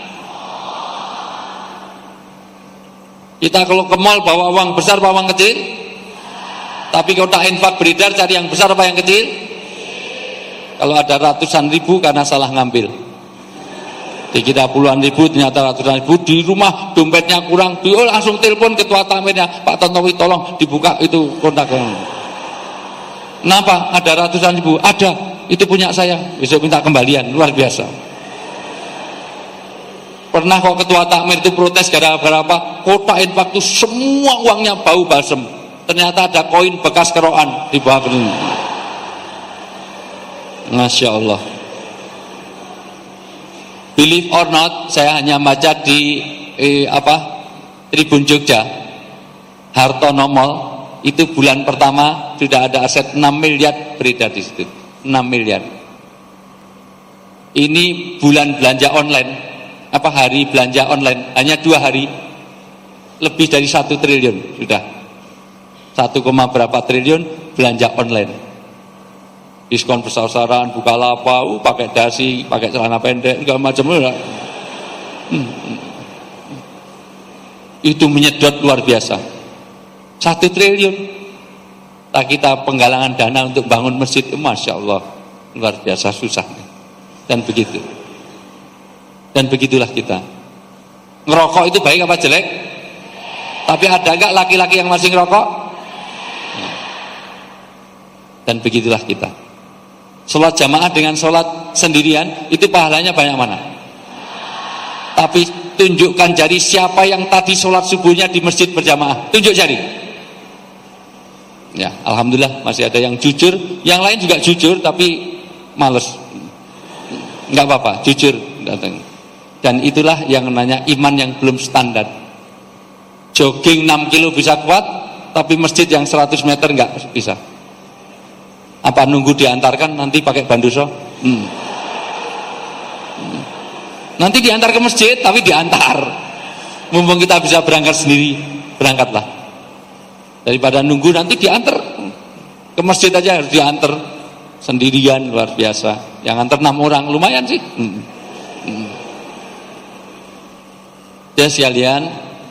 Kita kalau ke mal bawa uang besar apa uang kecil? Tapi kalau tak infak beredar cari yang besar apa yang kecil? Kalau ada ratusan ribu karena salah ngambil. Dikira puluhan ribu ternyata ratusan ribu, di rumah dompetnya kurang, langsung telepon ketua tamirnya, Pak Tontowi tolong dibuka itu kontaknya. Kenapa? Ada ratusan ribu? Ada, itu punya saya, besok minta kembalian. Luar biasa. Pernah kok ketua takmir itu protes gara-gara apa? Kota infak itu semua uangnya bau balsem. Ternyata ada koin bekas keroan di bawah ini. Masya Allah. Believe or not, saya hanya baca di Tribun Jogja, Hartono Mall itu bulan pertama sudah ada aset 6 miliar beredar di situ. 6 miliar. Ini bulan belanja online, hari belanja online hanya 2 hari lebih dari 1 triliun sudah. 1, berapa triliun belanja online. Diskon besar-besaran, Bukalapak, pakai dasi, pakai celana pendek, segala macam. Itu menyedot luar biasa. 1 triliun. Tak kita penggalangan dana untuk bangun masjid, Masya Allah, luar biasa susah. Dan begitu. Dan begitulah kita. Ngerokok itu baik apa jelek? Tapi ada enggak laki-laki yang masih ngerokok? Dan begitulah kita. Sholat jamaah dengan sholat sendirian itu pahalanya banyak mana? Tapi tunjukkan jari siapa yang tadi sholat subuhnya di masjid berjamaah. Tunjuk jari. Ya, alhamdulillah masih ada yang jujur. Yang lain juga jujur tapi males. Enggak apa-apa, jujur datang. Dan itulah yang namanya iman yang belum standar. Jogging 6 kilo bisa kuat, tapi masjid yang 100 meter enggak bisa. Apa nunggu diantarkan nanti pakai banduso? Nanti diantar ke masjid, tapi diantar. Mumpung kita bisa berangkat sendiri, berangkatlah. Daripada nunggu nanti diantar ke masjid aja harus diantar sendirian, luar biasa. Yang antar 6 orang lumayan sih. Ya sekalian,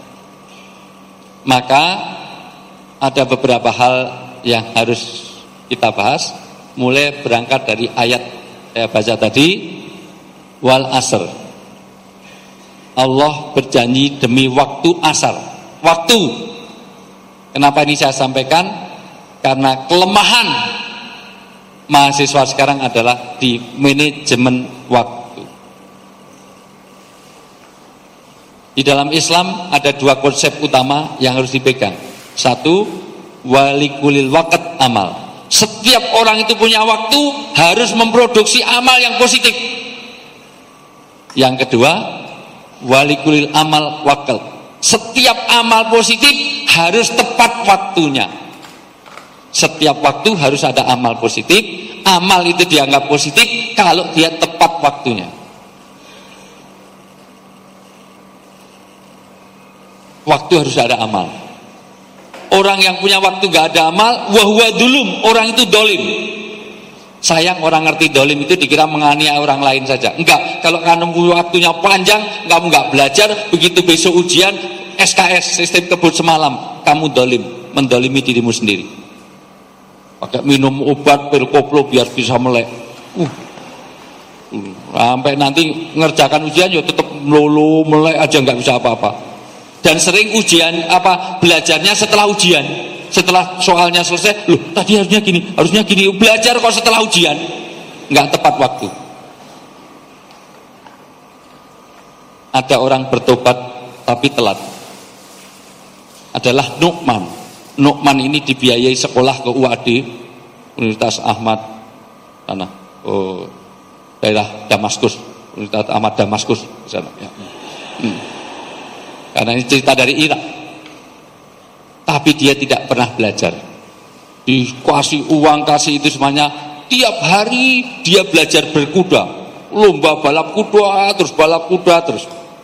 maka ada beberapa hal yang harus kita bahas, mulai berangkat dari ayat saya baca tadi, wal asr. Allah berjanji demi waktu asar. Waktu. Kenapa ini saya sampaikan? Karena kelemahan mahasiswa sekarang adalah di manajemen waktu. Di dalam Islam ada dua konsep utama yang harus dipegang. Satu, walikulil waqt amal. Setiap orang itu punya waktu, harus memproduksi amal yang positif. Yang kedua, walikulil amal waqt. Setiap amal positif harus tepat waktunya. Setiap waktu harus ada amal positif. Amal itu dianggap positif kalau dia tepat waktunya. Waktu harus ada amal. Orang yang punya waktu gak ada amal, wahwa dulum, orang itu dolim. Sayang orang ngerti dolim itu dikira menganiaya orang lain saja. Enggak, kalau kamu waktunya panjang, kamu gak belajar, begitu besok ujian SKS, sistem kebut semalam, kamu dolim, mendolimi dirimu sendiri. Pakai minum obat pil koplo biar bisa melek. Sampai nanti ngerjakan ujian ya tetap melulu melek aja, nggak bisa apa-apa. Dan sering ujian belajarnya setelah ujian, setelah soalnya selesai, loh tadi harusnya gini, belajar kok setelah ujian, nggak tepat waktu. Ada orang bertobat tapi telat, adalah Nu'man. Nu'man ini dibiayai sekolah ke UAD, Universitas Ahmad sana, daerah Damaskus, Universitas Ahmad Damaskus sana. Ya. Karena ini cerita dari Irak. Tapi dia tidak pernah belajar. Dikasih uang, kasih itu semuanya. Tiap hari dia belajar berkuda. Lomba balap kuda, terus balap kuda, terus.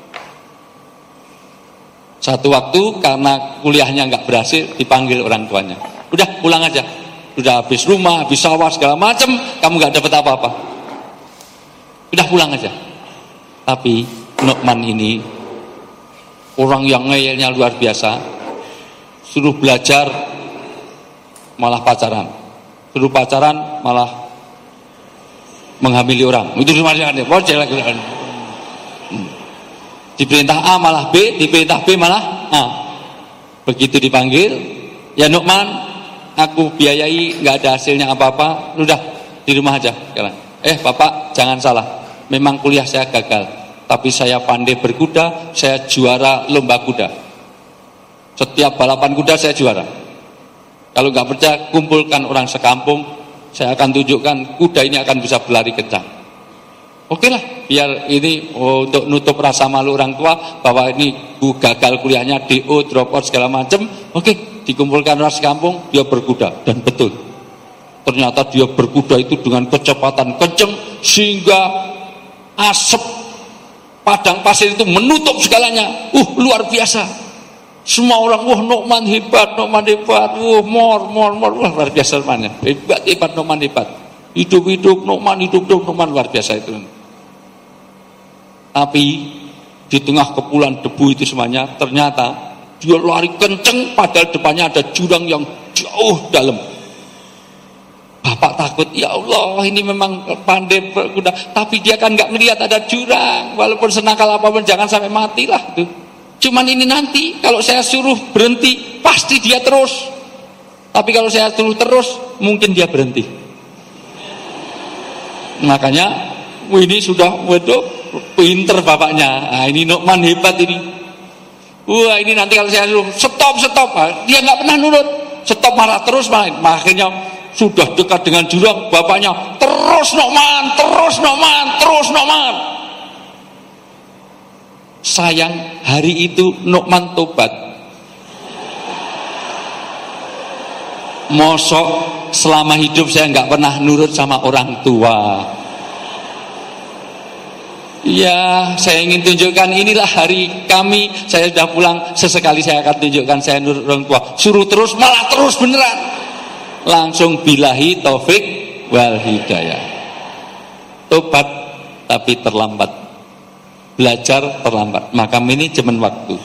Satu waktu karena kuliahnya nggak berhasil, dipanggil orang tuanya. Udah pulang aja. Udah habis rumah, habis sawah, segala macam, kamu nggak dapat apa-apa. Udah pulang aja. Tapi Nu'man ini orang yang ngeyelnya luar biasa, suruh belajar malah pacaran, suruh pacaran malah menghamili orang. Itu semuanya kan? Diperintah A malah B, diperintah B malah A. Begitu dipanggil, ya Nu'man, aku biayai, nggak ada hasilnya apa-apa, udah di rumah aja sekarang. Bapak jangan salah, memang kuliah saya gagal. Tapi saya pandai berkuda, saya juara lomba kuda. Setiap balapan kuda saya juara. Kalau nggak percaya, kumpulkan orang sekampung, saya akan tunjukkan kuda ini akan bisa berlari kencang. Oke lah, biar ini untuk nutup rasa malu orang tua bahwa ini gagal kuliahnya, DO, drop out segala macam. Oke, dikumpulkan orang sekampung, dia berkuda, dan betul. Ternyata dia berkuda itu dengan kecepatan kencang sehingga asap padang pasir itu menutup segalanya. Luar biasa. Semua orang, Nu'man hebat, Nu'man hebat. Mor, luar biasa namanya. Hebat, Nu'man hebat. Hidup, Nu'man hidup, Nu'man luar biasa itu. Tapi di tengah kepulan debu itu semuanya, ternyata dia lari kenceng padahal depannya ada jurang yang jauh dalam. Bapak takut, ya Allah ini memang pandai berkuda, tapi dia kan nggak melihat ada jurang. Walaupun senakal apapun jangan sampai matilah itu. Cuman ini nanti kalau saya suruh berhenti pasti dia terus. Tapi kalau saya suruh terus mungkin dia berhenti. Makanya ini sudah pinter bapaknya. Nah, ini Nu'man hebat ini. Ini nanti kalau saya suruh stop, dia nggak pernah nurut. Stop marah terus main. Makanya sudah dekat dengan jurang, bapaknya terus Nu'man. Sayang hari itu Nu'man tobat. Mosok selama hidup saya nggak pernah nurut sama orang tua. Ya, saya ingin tunjukkan inilah hari kami. Saya sudah pulang, sesekali saya akan tunjukkan saya nurut orang tua. Suruh terus, malah terus beneran. Langsung billahi taufik wal hidayah. Tobat tapi terlambat, belajar terlambat. Maka manajemen waktu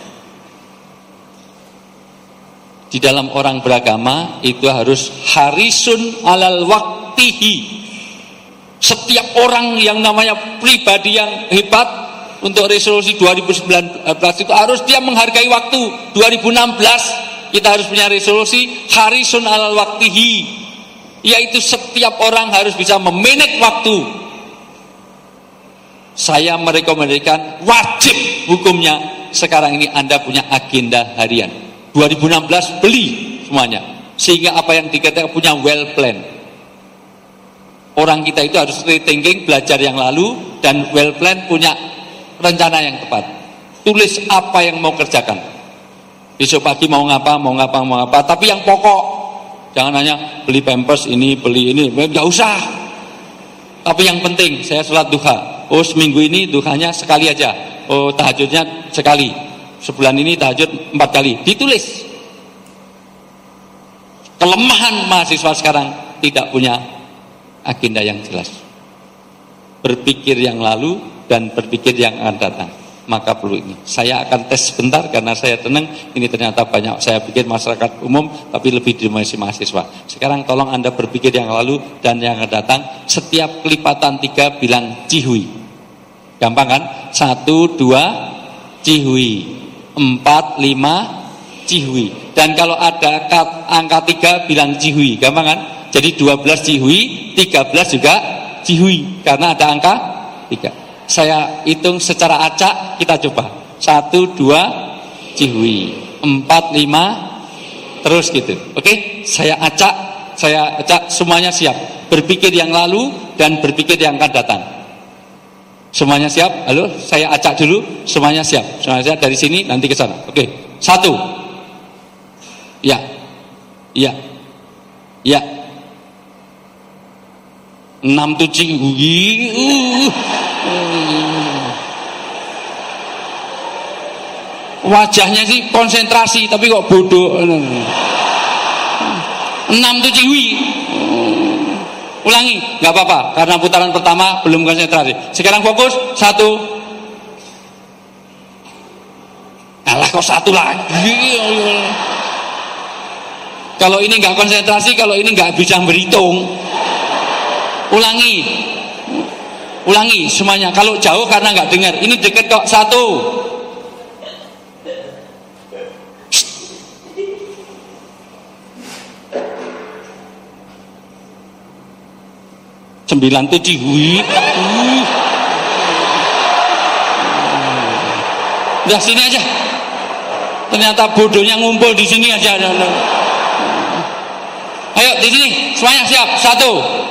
di dalam orang beragama itu harus harisun alal waktihi, Setiap orang yang namanya pribadi yang hebat untuk resolusi 2019 itu harus dia menghargai waktu. 2016 kita harus punya resolusi harisun alal waktihi, yaitu setiap orang harus bisa memanage waktu. Saya merekomendasikan wajib hukumnya sekarang ini Anda punya agenda harian. 2016 beli semuanya, sehingga apa yang dikatakan punya well plan. Orang kita itu harus rethinking, belajar yang lalu, dan well plan, punya rencana yang tepat. Tulis apa yang mau kerjakan. Besok pagi mau ngapa. Tapi yang pokok, jangan hanya beli pampers ini, beli ini, nggak usah. Tapi yang penting, saya sholat duha. Oh, seminggu ini duhanya sekali aja. Oh, tahajudnya sekali. Sebulan ini tahajud 4 kali. Ditulis. Kelemahan mahasiswa sekarang tidak punya agenda yang jelas, berpikir yang lalu dan berpikir yang akan datang. Maka perlu ini. Saya akan tes sebentar karena saya tenang. Ini ternyata banyak saya pikir masyarakat umum, tapi lebih dimensi mahasiswa. Sekarang tolong Anda berpikir yang lalu dan yang akan datang. Setiap kelipatan 3 bilang cihui. Gampang kan? 1, 2 cihui, 4, 5 cihui. Dan kalau ada angka 3 bilang cihui. Gampang kan? Jadi 12 cihui, 13 juga cihui, karena ada angka 3. Saya hitung secara acak, kita coba. 1, 2 cihui, 4, 5, terus gitu. Oke, saya acak, semuanya siap. Berpikir yang lalu dan berpikir yang akan datang. Semuanya siap? Halo, saya acak dulu, semuanya siap. Semuanya siap dari sini nanti ke sana. Oke, 1. Ya. 6 tuh cihui. Wajahnya sih konsentrasi tapi kok bodoh. 6 tuh cihui. Ulangi, nggak apa-apa karena putaran pertama belum konsentrasi. Sekarang fokus. 1. Alah, kok 1 lagi. Kalau ini nggak konsentrasi, kalau ini nggak bisa berhitung. Ulangi semuanya. Kalau jauh karena nggak dengar, ini deket kok. 1. 9 tuh cihui. Udah sini aja. Ternyata bodohnya ngumpul di sini aja. Ayo di sini semuanya siap. 1.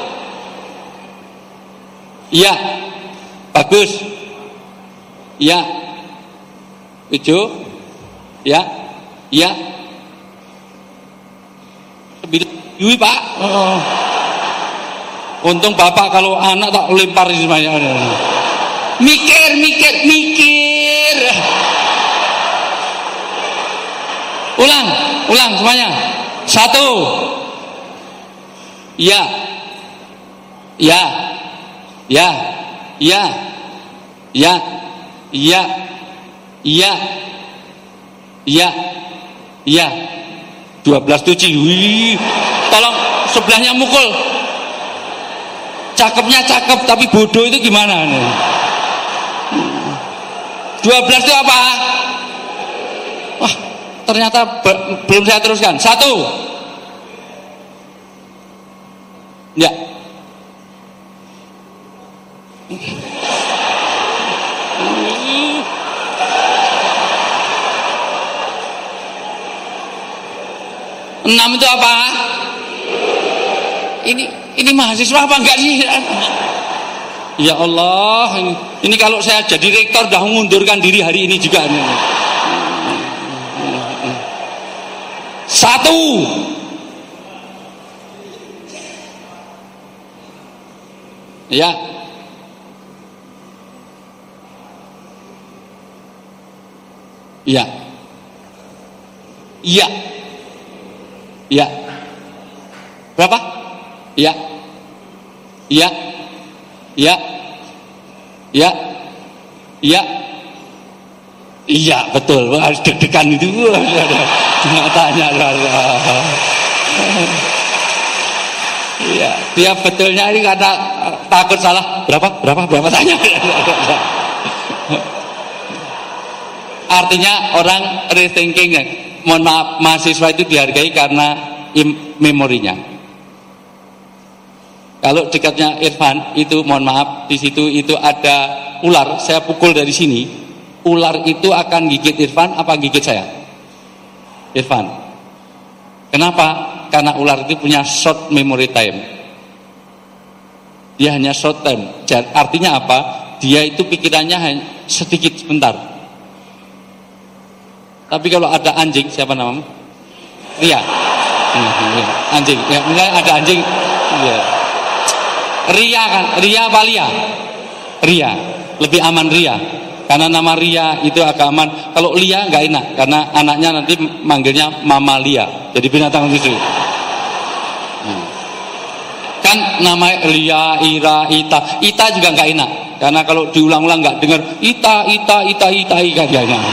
Iya, bagus. Iya, 7. Ya, iya. 9 Pak. Untung Bapak, kalau anak tak lempar semuanya. Mikir. Ulang semuanya. 1. Iya. 12 tuh cihui. Tolong sebelahnya mukul. Cakepnya cakep tapi bodoh itu gimana nih? 12 itu apa? Wah, ternyata belum saya teruskan. 1. Ya. Enam itu apa? Ini mahasiswa apa enggak sih? Ya Allah, ini kalau saya jadi rektor dah mengundurkan diri hari ini juga. 1. Ya. Berapa? Iya betul, harus deg-degan itu. Tanya Iya, dia betulnya ini karena takut salah berapa tanya. Artinya orang rethinking. Mohon maaf, mahasiswa itu dihargai karena memorinya. Kalau dekatnya Irfan itu, mohon maaf, di situ itu ada ular, saya pukul dari sini, ular itu akan gigit Irfan apa gigit saya? Irfan. Kenapa? Karena ular itu punya short memory time. Dia hanya short time. Artinya apa? Dia itu pikirannya hanya sedikit sebentar. Tapi kalau ada anjing, siapa namanya? Ria. Anjing. Ya, misalnya ada anjing. Ya. Ria kan? Ria apa Lia? Ria. Lebih aman Ria. Karena nama Ria itu agak aman. Kalau Lia nggak enak, karena anaknya nanti manggilnya Mama Lia. Jadi binatang lucu. Kan nama Lia, Ira, Ita. Ita juga nggak enak. Karena kalau diulang-ulang nggak dengar Ita kan nggak enak.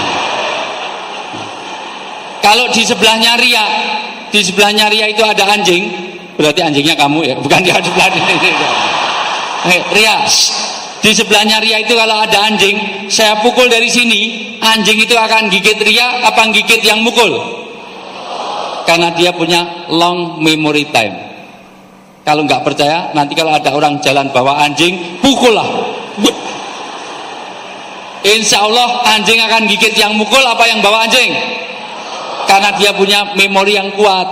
Kalau di sebelahnya Ria itu ada anjing, berarti anjingnya kamu ya, bukan di sebelah ini. Ria, di sebelahnya Ria itu kalau ada anjing, saya pukul dari sini, anjing itu akan gigit Ria apa gigit yang mukul? Karena dia punya long memory time. Kalau nggak percaya, nanti kalau ada orang jalan bawa anjing, pukullah. Insya Allah anjing akan gigit yang mukul apa yang bawa anjing? Karena dia punya memori yang kuat.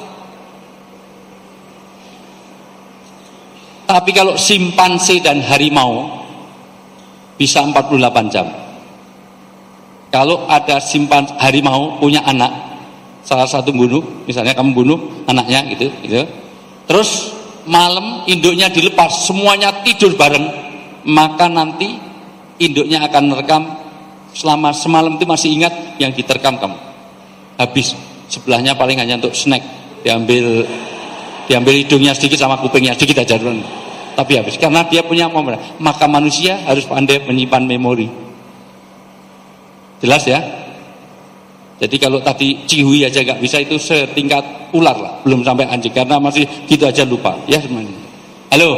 Tapi kalau simpanse dan harimau bisa 48 jam. Kalau ada harimau punya anak, salah satu bunuh, misalnya kamu bunuh anaknya gitu. Terus malam induknya dilepas, semuanya tidur bareng, maka nanti induknya akan merekam selama semalam itu masih ingat yang diterkam kamu. Habis, sebelahnya paling hanya untuk snack, diambil hidungnya sedikit sama kupingnya sedikit aja, tapi habis karena dia punya memori. Maka manusia harus pandai menyimpan memori. Jelas ya? Jadi kalau tadi cihui aja nggak bisa, itu setingkat ular lah, belum sampai anjing, karena masih gitu aja lupa ya semuanya. Halo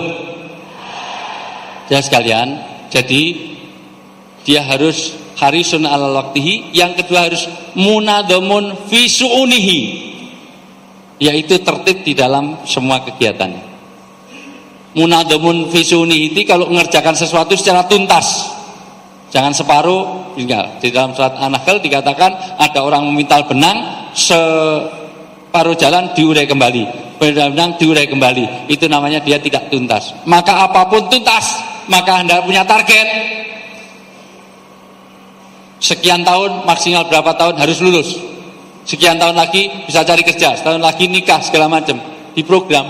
ya sekalian, jadi dia harus harisun ala waqtihi. Yang kedua harus munadhamun fi su'unihi, yaitu tertib di dalam semua kegiatan. Munadhamun fi su'unihi itu kalau mengerjakan sesuatu secara tuntas, jangan separuh tinggal. Di dalam surat An-Nahl dikatakan ada orang memintal benang, separuh jalan diurai kembali, benang diurai kembali, itu namanya dia tidak tuntas. Maka apapun tuntas, maka Anda punya target sekian tahun, maksimal berapa tahun harus lulus, sekian tahun lagi bisa cari kerja, setahun lagi nikah, segala macam di program.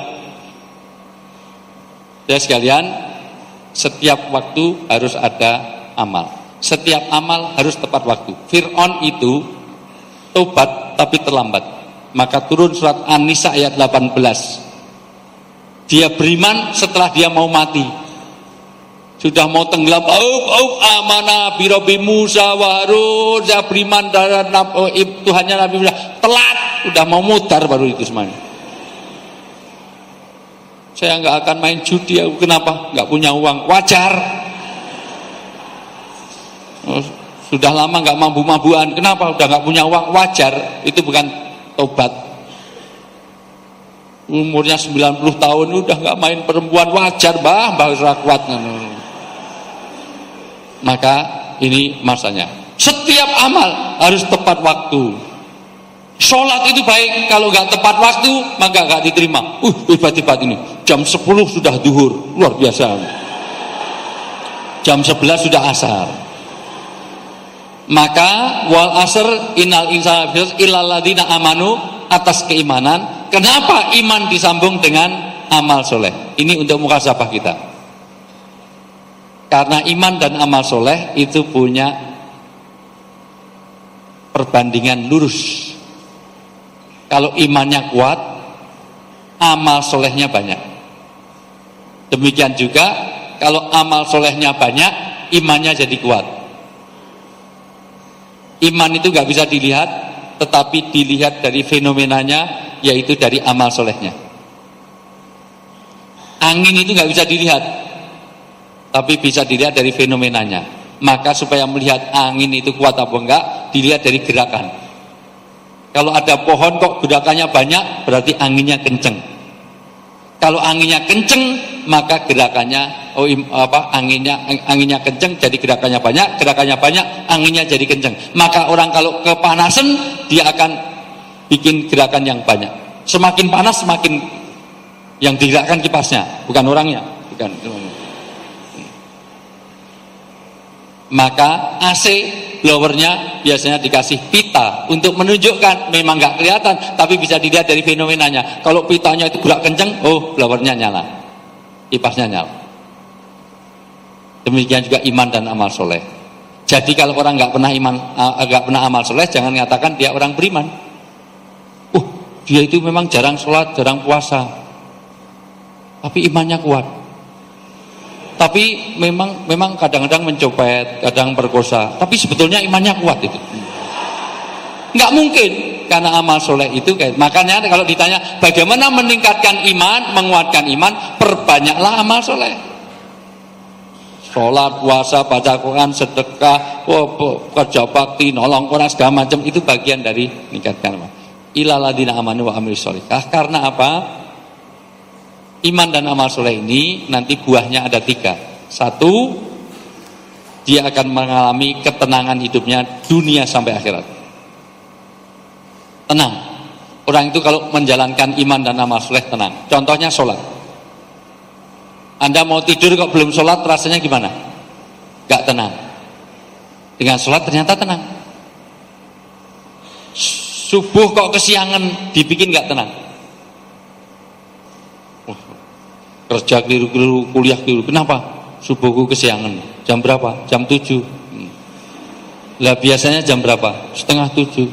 Ya sekalian, setiap waktu harus ada amal, setiap amal harus tepat waktu. Fir'aun itu tobat tapi terlambat, maka turun surat An-Nisa ayat 18. Dia beriman setelah dia mau mati, sudah mau tenggelam, amanah birobi Musa wa Harun, saya beriman dan Tuhannya Nabi Musa, telat, udah mau mutar baru itu semuanya. Saya nggak akan main judi, aku kenapa? Nggak punya uang, wajar. Sudah lama nggak mabuk-mabukan, kenapa? Udah nggak punya uang, wajar. Itu bukan tobat. Umurnya 90 tahun udah nggak main perempuan, wajar, bah kuat. Maka ini masanya. Setiap amal harus tepat waktu. Sholat itu baik, kalau nggak tepat waktu maka nggak diterima. Hebat-hebat ini. Jam 10 sudah duhur, luar biasa. Jam 11 sudah asar. Maka wal asr innal insana illal ladzina amanu, atas keimanan. Kenapa iman disambung dengan amal soleh? Ini untuk muhasabah kita. Karena iman dan amal soleh itu punya perbandingan lurus. Kalau imannya kuat, amal solehnya banyak. Demikian juga kalau amal solehnya banyak, imannya jadi kuat. Iman itu nggak bisa dilihat, tetapi dilihat dari fenomenanya, yaitu dari amal solehnya. Angin itu nggak bisa dilihat, tapi bisa dilihat dari fenomenanya. Maka supaya melihat angin itu kuat apa enggak, dilihat dari gerakan. Kalau ada pohon kok gerakannya banyak, berarti anginnya kenceng. Kalau anginnya kenceng, maka gerakannya anginnya kenceng, jadi gerakannya banyak, anginnya jadi kenceng. Maka orang kalau kepanasan, dia akan bikin gerakan yang banyak. Semakin panas, semakin yang digerakkan kipasnya, bukan orangnya, bukan. Maka AC blowernya biasanya dikasih pita untuk menunjukkan, memang nggak kelihatan tapi bisa dilihat dari fenomenanya. Kalau pitanya itu gerak kenceng, oh blowernya nyala, kipasnya nyala. Demikian juga iman dan amal soleh. Jadi kalau orang nggak pernah amal soleh, jangan mengatakan dia orang beriman. Dia itu memang jarang sholat, jarang puasa, tapi imannya kuat. Tapi memang kadang-kadang mencopet, kadang perkosa, tapi sebetulnya imannya kuat itu. Nggak mungkin, karena amal soleh itu makanya kalau ditanya bagaimana meningkatkan iman, menguatkan iman, perbanyaklah amal soleh. Sholat, puasa, baca Quran, sedekah, kerja bakti, nolong orang segala macam, itu bagian dari meningkatkan iman. Ilaladina amanu wa amilus sholihah. Karena apa? Iman dan amal soleh ini nanti buahnya ada 3. 1, dia akan mengalami ketenangan hidupnya dunia sampai akhirat. Tenang. Orang itu kalau menjalankan iman dan amal soleh tenang. Contohnya sholat. Anda mau tidur kok belum sholat, rasanya gimana? Gak tenang. Dengan sholat ternyata tenang. Subuh kok kesiangan, dibikin gak tenang. Kerja keliru-keliru, kuliah keliru. Kenapa? Subuhku kesiangan. Jam berapa? Jam 7. Lah biasanya jam berapa? 6:30.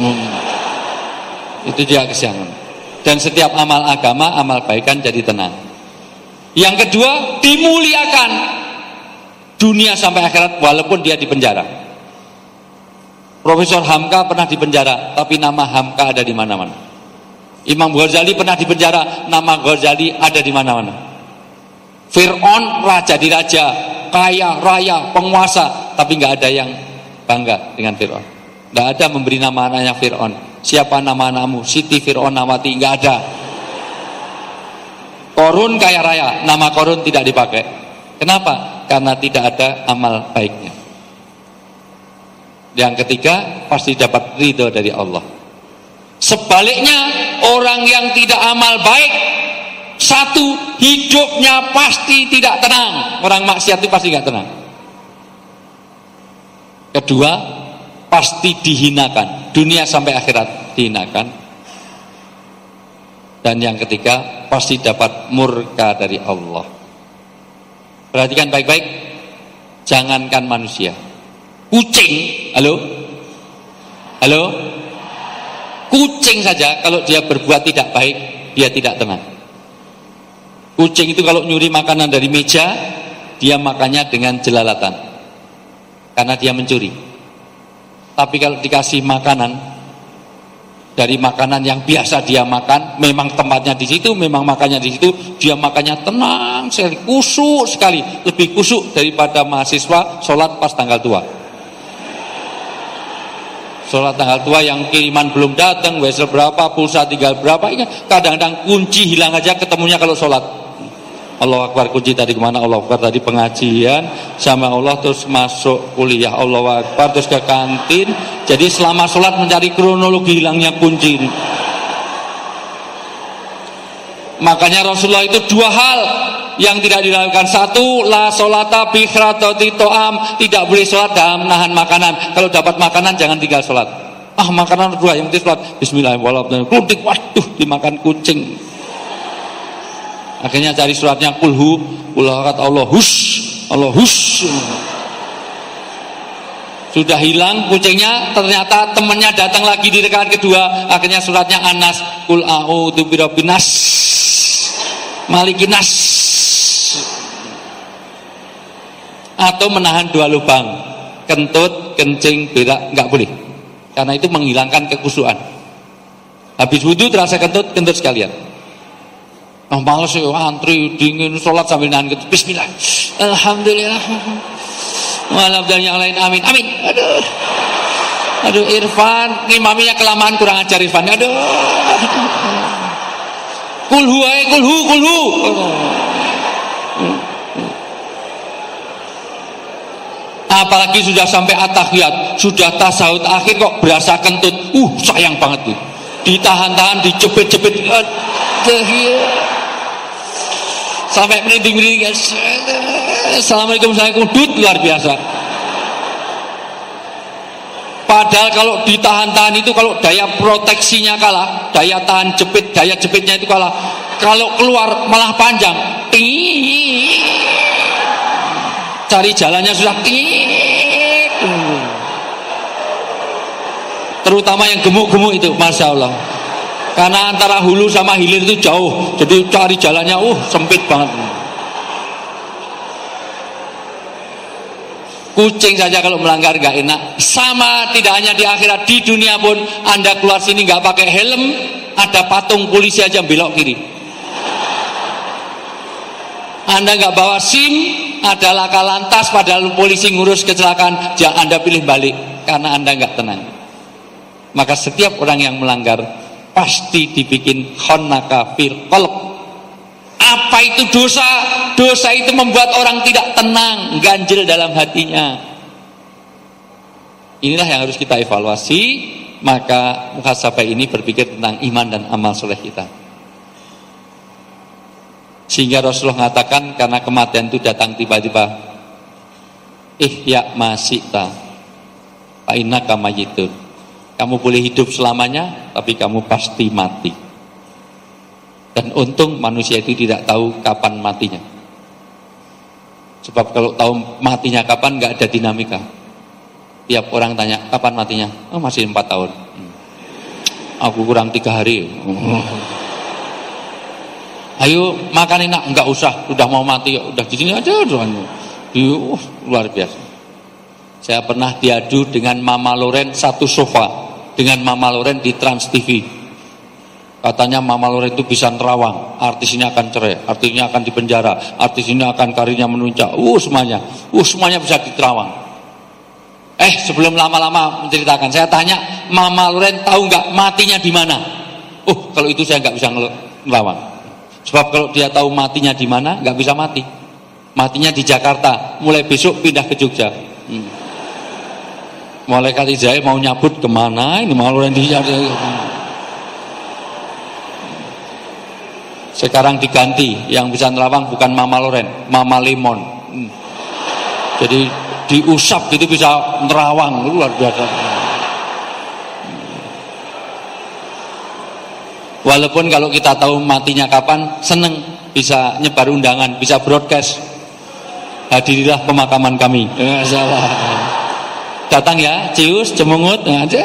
Itu dia kesiangan. Dan setiap amal agama, amal baikan jadi tenang. Yang kedua, dimuliakan dunia sampai akhirat walaupun dia di penjara. Profesor Hamka pernah di penjara, tapi nama Hamka ada di mana-mana. Imam Ghazali pernah di penjara, nama Ghazali ada di mana-mana. Fir'aun raja di raja, kaya raya, penguasa, tapi nggak ada yang bangga dengan Fir'aun. Nggak ada memberi nama anaknya Fir'aun. Siapa nama anakmu? Siti Fir'aun Nawati, nggak ada. Korun kaya raya, nama Korun tidak dipakai. Kenapa? Karena tidak ada amal baiknya. Yang ketiga, pasti dapat ridho dari Allah. Sebaliknya, orang yang tidak amal baik, 1, hidupnya pasti tidak tenang. Orang maksiat itu pasti tidak tenang. Kedua, pasti dihinakan, dunia sampai akhirat dihinakan. Dan yang ketiga, pasti dapat murka dari Allah. Perhatikan baik-baik, jangankan manusia, kucing, halo, kucing saja kalau dia berbuat tidak baik, dia tidak tenang. Kucing itu kalau nyuri makanan dari meja, dia makannya dengan jelalatan, karena dia mencuri. Tapi kalau dikasih makanan dari makanan yang biasa dia makan, memang tempatnya di situ, memang makannya di situ, dia makannya tenang sekali, kusuk sekali, lebih kusuk daripada mahasiswa sholat pas tanggal tua. Sholat tanggal tua yang kiriman belum datang, wesel berapa, pulsa tinggal berapa, kadang-kadang kunci hilang aja ketemunya kalau sholat. Allahu Akbar, kunci tadi kemana? Allahu Akbar, tadi pengajian sama Allah, terus masuk kuliah, Allahu Akbar, terus ke kantin. Jadi selama sholat mencari kronologi hilangnya kunci. Makanya Rasulullah itu 2 hal yang tidak dilakukan. 1, la sholata bi khratati to'am, tidak boleh sholat dalam menahan makanan. Kalau dapat makanan jangan tinggal sholat. Makanan 2 yang penting sholat, bismillahirrahmanirrahim, klutik, waduh, dimakan kucing. Akhirnya cari suratnya kulhu, kulakat Allahus. Sudah hilang kucingnya, ternyata temannya datang lagi di rakaat kedua. Akhirnya suratnya Anas, kul a'udzu birabbin nas, malikin nas. Atau menahan 2 lubang, kentut, kencing, berak, nggak boleh, karena itu menghilangkan kekusuan. Habis wudhu terasa kentut sekalian. Nah, males ya antri dingin sholat sambil nangis. Bismillah. Alhamdulillah. Malam dan yang lain amin. Amin. Aduh Irfan, ngimaminya kelamaan kurang ajar Irfan. Aduh. Kulhu. Apalagi sudah sampai at-tahiyat, sudah tasawuf akhir kok berasa kentut. Sayang banget tuh. Ditahan-tahan, dijepit-jepit. Sampai merinding-merinding. Assalamualaikum dut luar biasa. Padahal kalau ditahan-tahan itu, kalau daya proteksinya kalah, daya tahan jepit, daya jepitnya itu kalah. Kalau keluar malah panjang. Cari jalannya susah. Terutama yang gemuk-gemuk itu, Masya Allah. Karena antara hulu sama hilir itu jauh, jadi cari jalannya sempit banget. Kucing saja kalau melanggar gak enak. Sama tidak hanya di akhirat, di dunia pun Anda keluar sini gak pakai helm, ada patung polisi aja belok kiri. Anda gak bawa SIM, ada laka lantas padahal polisi ngurus kecelakaan, Anda pilih balik karena Anda gak tenang. Maka setiap orang yang melanggar pasti dibikin khonnaka fil qalb. Apa itu dosa? Dosa itu membuat orang tidak tenang, ganjil dalam hatinya. Inilah yang harus kita evaluasi. Maka muhasabah ini berpikir tentang iman dan amal soleh kita. Sehingga Rasulullah mengatakan, karena kematian itu datang tiba-tiba, ihya masita fa innaka mayyitun. Kamu boleh hidup selamanya, tapi kamu pasti mati. Dan untung manusia itu tidak tahu kapan matinya. Sebab kalau tahu matinya kapan, nggak ada dinamika. Tiap orang tanya, kapan matinya? Masih 4 tahun. Aku kurang 3 hari. Ayo makan enak, nggak usah. Udah mau mati, udah di sini aja. Luar biasa. Saya pernah diadu dengan Mama Loren satu sofa. Dengan Mama Loren di Trans TV. Katanya Mama Loren itu bisa nerawang, artis ini akan cerai, artis ini akan dipenjara, artis ini akan karirnya menunjak. Semuanya bisa diterawang. Sebelum lama-lama menceritakan, saya tanya, Mama Loren tahu nggak matinya di mana? Kalau itu saya nggak bisa nerawang. Sebab kalau dia tahu matinya di mana, nggak bisa mati. Matinya di Jakarta, mulai besok pindah ke Jogja. Malaikat Israel mau nyabut kemana? Ini Mama Loren sekarang diganti, yang bisa nerawang bukan Mama Loren, Mama Lemon. Jadi diusap gitu bisa nerawang, luar biasa. Walaupun kalau kita tahu matinya kapan, seneng bisa nyebar undangan, bisa broadcast. Hadirilah pemakaman kami. Datang ya, cius, cemungut aja.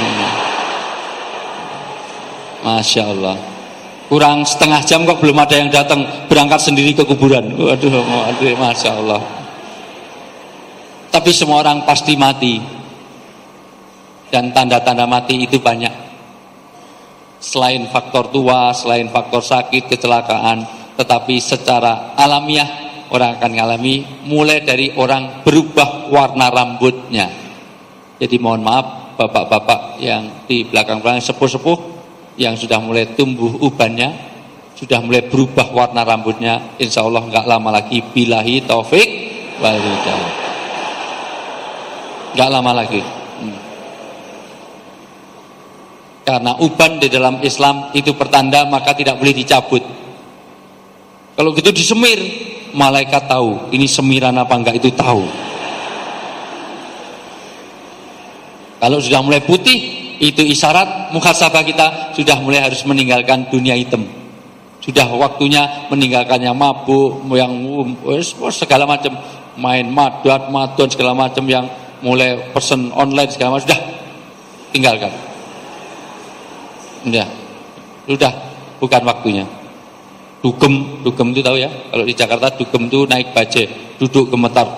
Masya Allah. Kurang setengah jam kok belum ada yang datang, berangkat sendiri ke kuburan. Waduh, Masya Allah. Tapi semua orang pasti mati. Dan tanda-tanda mati itu banyak. Selain faktor tua, selain faktor sakit, kecelakaan, tetapi secara alamiah orang akan mengalami, mulai dari orang berubah warna rambutnya. Jadi mohon maaf bapak-bapak yang di belakang-belakang, sepuh-sepuh yang sudah mulai tumbuh ubannya, sudah mulai berubah warna rambutnya, insya Allah nggak lama lagi, billahi taufik wal hidayah. Nggak lama lagi. Karena uban di dalam Islam itu pertanda, maka tidak boleh dicabut. Kalau gitu disemir, malaikat tahu ini semiran apa enggak, itu tahu. Kalau sudah mulai putih, itu isyarat muhasabah kita sudah mulai harus meninggalkan dunia hitam. Sudah waktunya meninggalkannya mabuk, yang segala macam, main madon segala macam, yang mulai pesen online segala macam, sudah tinggalkan. Sudah bukan waktunya. Dugem itu tahu ya? Kalau di Jakarta dugem itu naik bajai, duduk gemetar.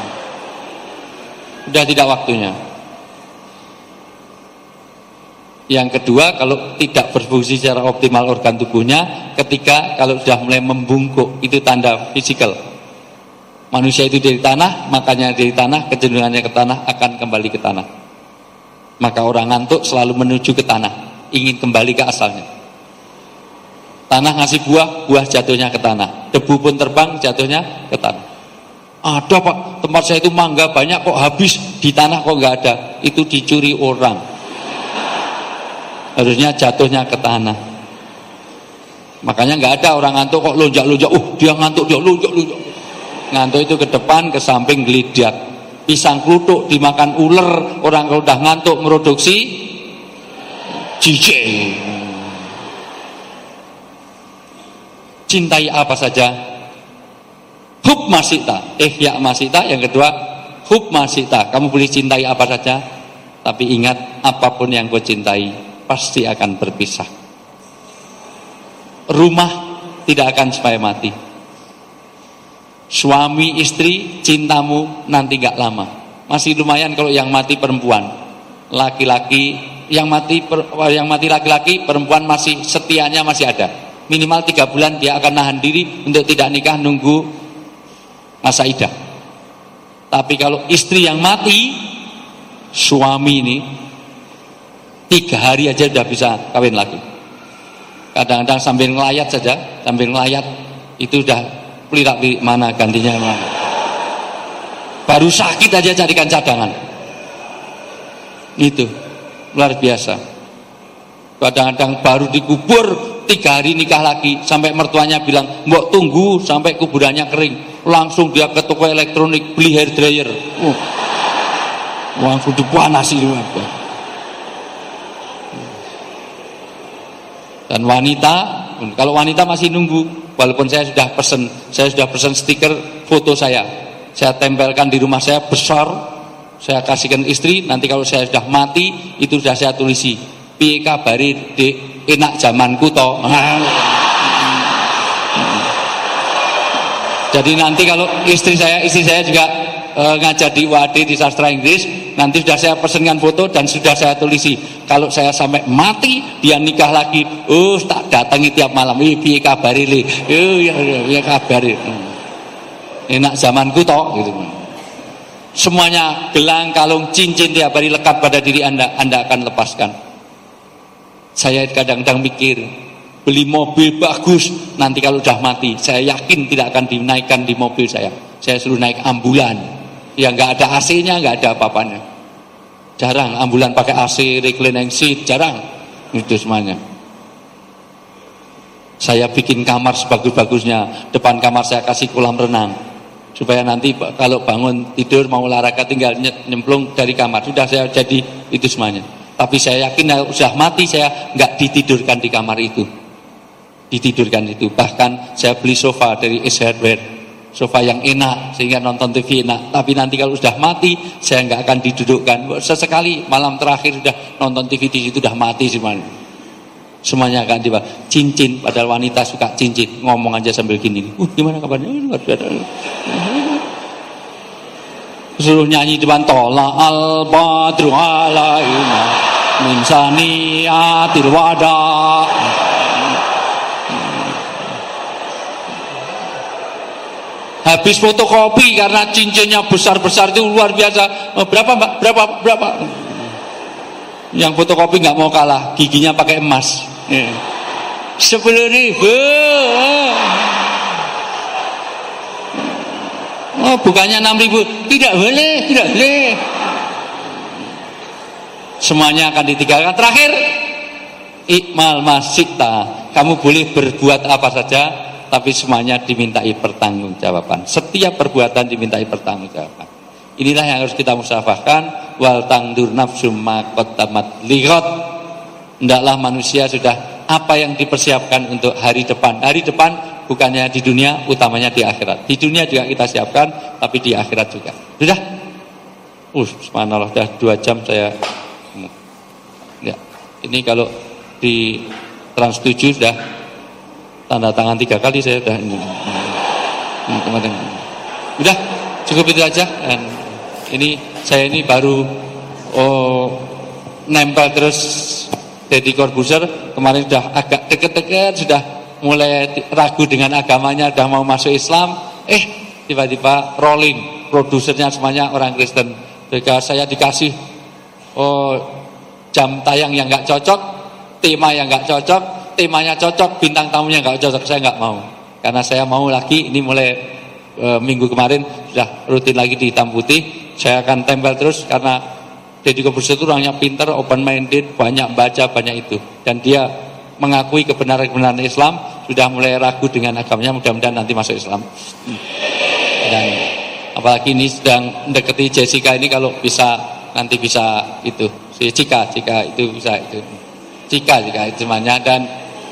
Sudah tidak waktunya. Yang kedua, kalau tidak berfungsi secara optimal organ tubuhnya, ketika kalau sudah mulai membungkuk, itu tanda fisikal. Manusia itu dari tanah, makanya dari tanah, kecenderungannya ke tanah akan kembali ke tanah. Maka orang ngantuk selalu menuju ke tanah, ingin kembali ke asalnya. Tanah ngasih buah, buah jatuhnya ke tanah. Debu pun terbang, jatuhnya ke tanah. Ada Pak, tempat saya itu mangga banyak kok habis, di tanah kok nggak ada. Itu dicuri orang. Harusnya jatuhnya ke tanah. Makanya nggak ada orang ngantuk kok lonjak-lonjak. Dia ngantuk, dia lonjak-lonjak. Ngantuk itu ke depan, ke samping, gelidak. Pisang kluthuk dimakan ular. Orang kalau udah ngantuk produksi jijik. Cintai apa saja. Hub masita, ihya masita. Yang kedua, hub masita. Kamu boleh cintai apa saja, tapi ingat, apapun yang kau cintai pasti akan berpisah. Rumah tidak akan sampai mati. Suami istri cintamu nanti gak lama. Masih lumayan kalau yang mati perempuan. Laki-laki yang mati laki-laki, perempuan masih setianya masih ada. Minimal 3 bulan dia akan nahan diri untuk tidak nikah, nunggu masa idah. Tapi kalau istri yang mati, suami ini 3 hari aja udah bisa kawin lagi. Kadang-kadang sambil ngelayat saja, sambil ngelayat itu udah pelirak-pelirik mana gantinya mana. Baru sakit aja carikan cadangan. Itu luar biasa. Kadang-kadang baru dikubur 3 hari nikah lagi, sampai mertuanya bilang, "Mbok tunggu sampai kuburannya kering." Langsung dia ke toko elektronik beli hair dryer. Langsung dipanasi. Dan wanita, kalau wanita masih nunggu, walaupun saya sudah pesen stiker foto saya tempelkan di rumah saya besar, saya kasihkan istri. Nanti kalau saya sudah mati, itu sudah saya tulisi, piye kabari Dik, enak zamanku toh. Jadi nanti kalau istri saya juga ngajar di UAD di sastra Inggris, nanti sudah saya pesenkan foto dan sudah saya tulisi, kalau saya sampai mati dia nikah lagi, tak datangi tiap malam, piye kabari le, ya kabari, enak zamanku toh gitu. Semuanya gelang, kalung, cincin tiap hari lekat pada diri Anda akan lepaskan. Saya kadang-kadang mikir, beli mobil bagus, nanti kalau udah mati, saya yakin tidak akan dinaikkan di mobil saya suruh naik ambulan, yang nggak ada AC-nya, nggak ada apa-apanya. Jarang ambulan pakai AC, reclining seat, jarang. Itu semuanya. Saya bikin kamar sebagus-bagusnya, depan kamar saya kasih kolam renang, supaya nanti kalau bangun tidur mau olahraga tinggal nyemplung dari kamar. Sudah saya jadi itu semuanya. Tapi saya yakin kalau sudah mati saya nggak ditidurkan di kamar itu. Ditidurkan itu. Bahkan saya beli sofa dari Ace Hardware, sofa yang enak sehingga nonton TV enak. Tapi nanti kalau sudah mati saya nggak akan didudukkan. Sesekali malam terakhir sudah nonton TV di situ sudah mati semuanya. Semuanya akan tiba. Cincin, padahal wanita suka cincin, ngomong aja sambil gini. Gimana kabarnya? Luar biasa. Suruh nyanyi depan tola al badru alaina min saniatil wada. Habis fotokopi karena cincinnya besar-besar itu luar biasa. Berapa Mbak? Berapa? Yang fotokopi nggak mau kalah, giginya pakai emas. 10.000. Oh, bukannya 6.000. Tidak boleh. Semuanya akan ditinggalkan. Terakhir, ikmal masyikta. Kamu boleh berbuat apa saja, tapi semuanya dimintai pertanggungjawaban. Setiap perbuatan dimintai pertanggungjawaban. Inilah yang harus kita musafahkan. Wal tangdur nafsum ma qaddamat lighad. Hendaklah manusia sudah apa yang dipersiapkan untuk hari depan. Hari depan bukannya di dunia, utamanya di akhirat. Di dunia juga kita siapkan, tapi di akhirat juga. Sudah? Subhanallah, sudah 2 jam saya. Ya, ini kalau di Trans 7 sudah tanda tangan 3 kali saya sudah ini. Udah, cukup itu aja. Dan ini saya ini baru nempel terus Deddy Corbuzier kemarin sudah agak deket-deket, sudah mulai ragu dengan agamanya, sudah mau masuk Islam, tiba-tiba rolling, produsernya semuanya orang Kristen. Ketika saya dikasih jam tayang yang nggak cocok, tema yang nggak cocok, temanya cocok, bintang tamunya nggak cocok, saya nggak mau. Karena saya mau lagi, ini mulai minggu kemarin sudah rutin lagi di hitam putih, saya akan tempel terus karena Deddy Corbuzier itu orangnya pinter, open minded, banyak baca, banyak itu. Dan dia mengakui kebenaran-kebenaran Islam, sudah mulai ragu dengan agamanya, mudah-mudahan nanti masuk Islam. Dan apalagi ini sedang mendekati Jessica ini, kalau bisa nanti bisa itu, si Cika itu bisa itu. Cika itu namanya. Dan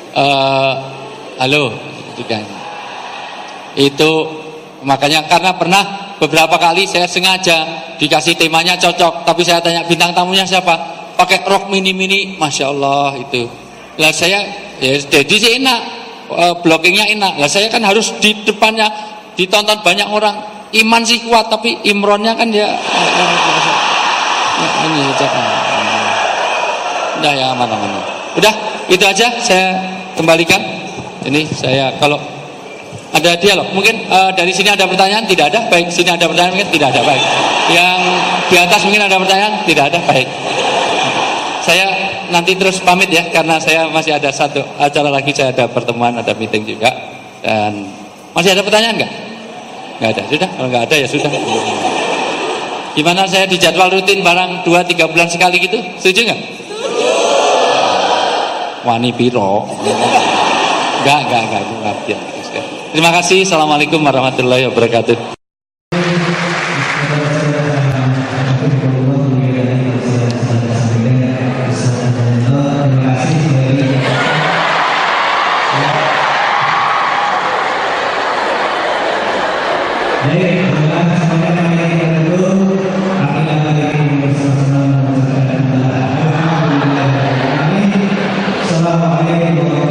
halo Cika. Itu makanya karena pernah beberapa kali saya sengaja dikasih temanya cocok, tapi saya tanya bintang tamunya siapa, pakai rok mini-mini, Masya Allah itu. Lah saya, ya Deddy sih enak, blockingnya enak. Lah saya kan harus di depannya ditonton banyak orang. Iman sih kuat, tapi Imronnya kan dia ini udah ya aman-aman. Udah, itu aja saya kembalikan. Ini saya kalau ada dialog, mungkin dari sini ada pertanyaan, tidak ada, baik. Sini ada pertanyaan, mungkin tidak ada, baik. Yang di atas mungkin ada pertanyaan, tidak ada, baik. Saya nanti terus pamit ya, karena saya masih ada satu acara lagi, saya ada pertemuan, ada meeting juga. Dan masih ada pertanyaan nggak? Nggak ada, sudah. Kalau nggak ada ya sudah. Gimana saya dijadwal rutin barang 2-3 bulan sekali gitu? Setuju nggak? Wani piro? Enggak. Terima kasih. Assalamualaikum warahmatullahi wabarakatuh. Assalamualaikum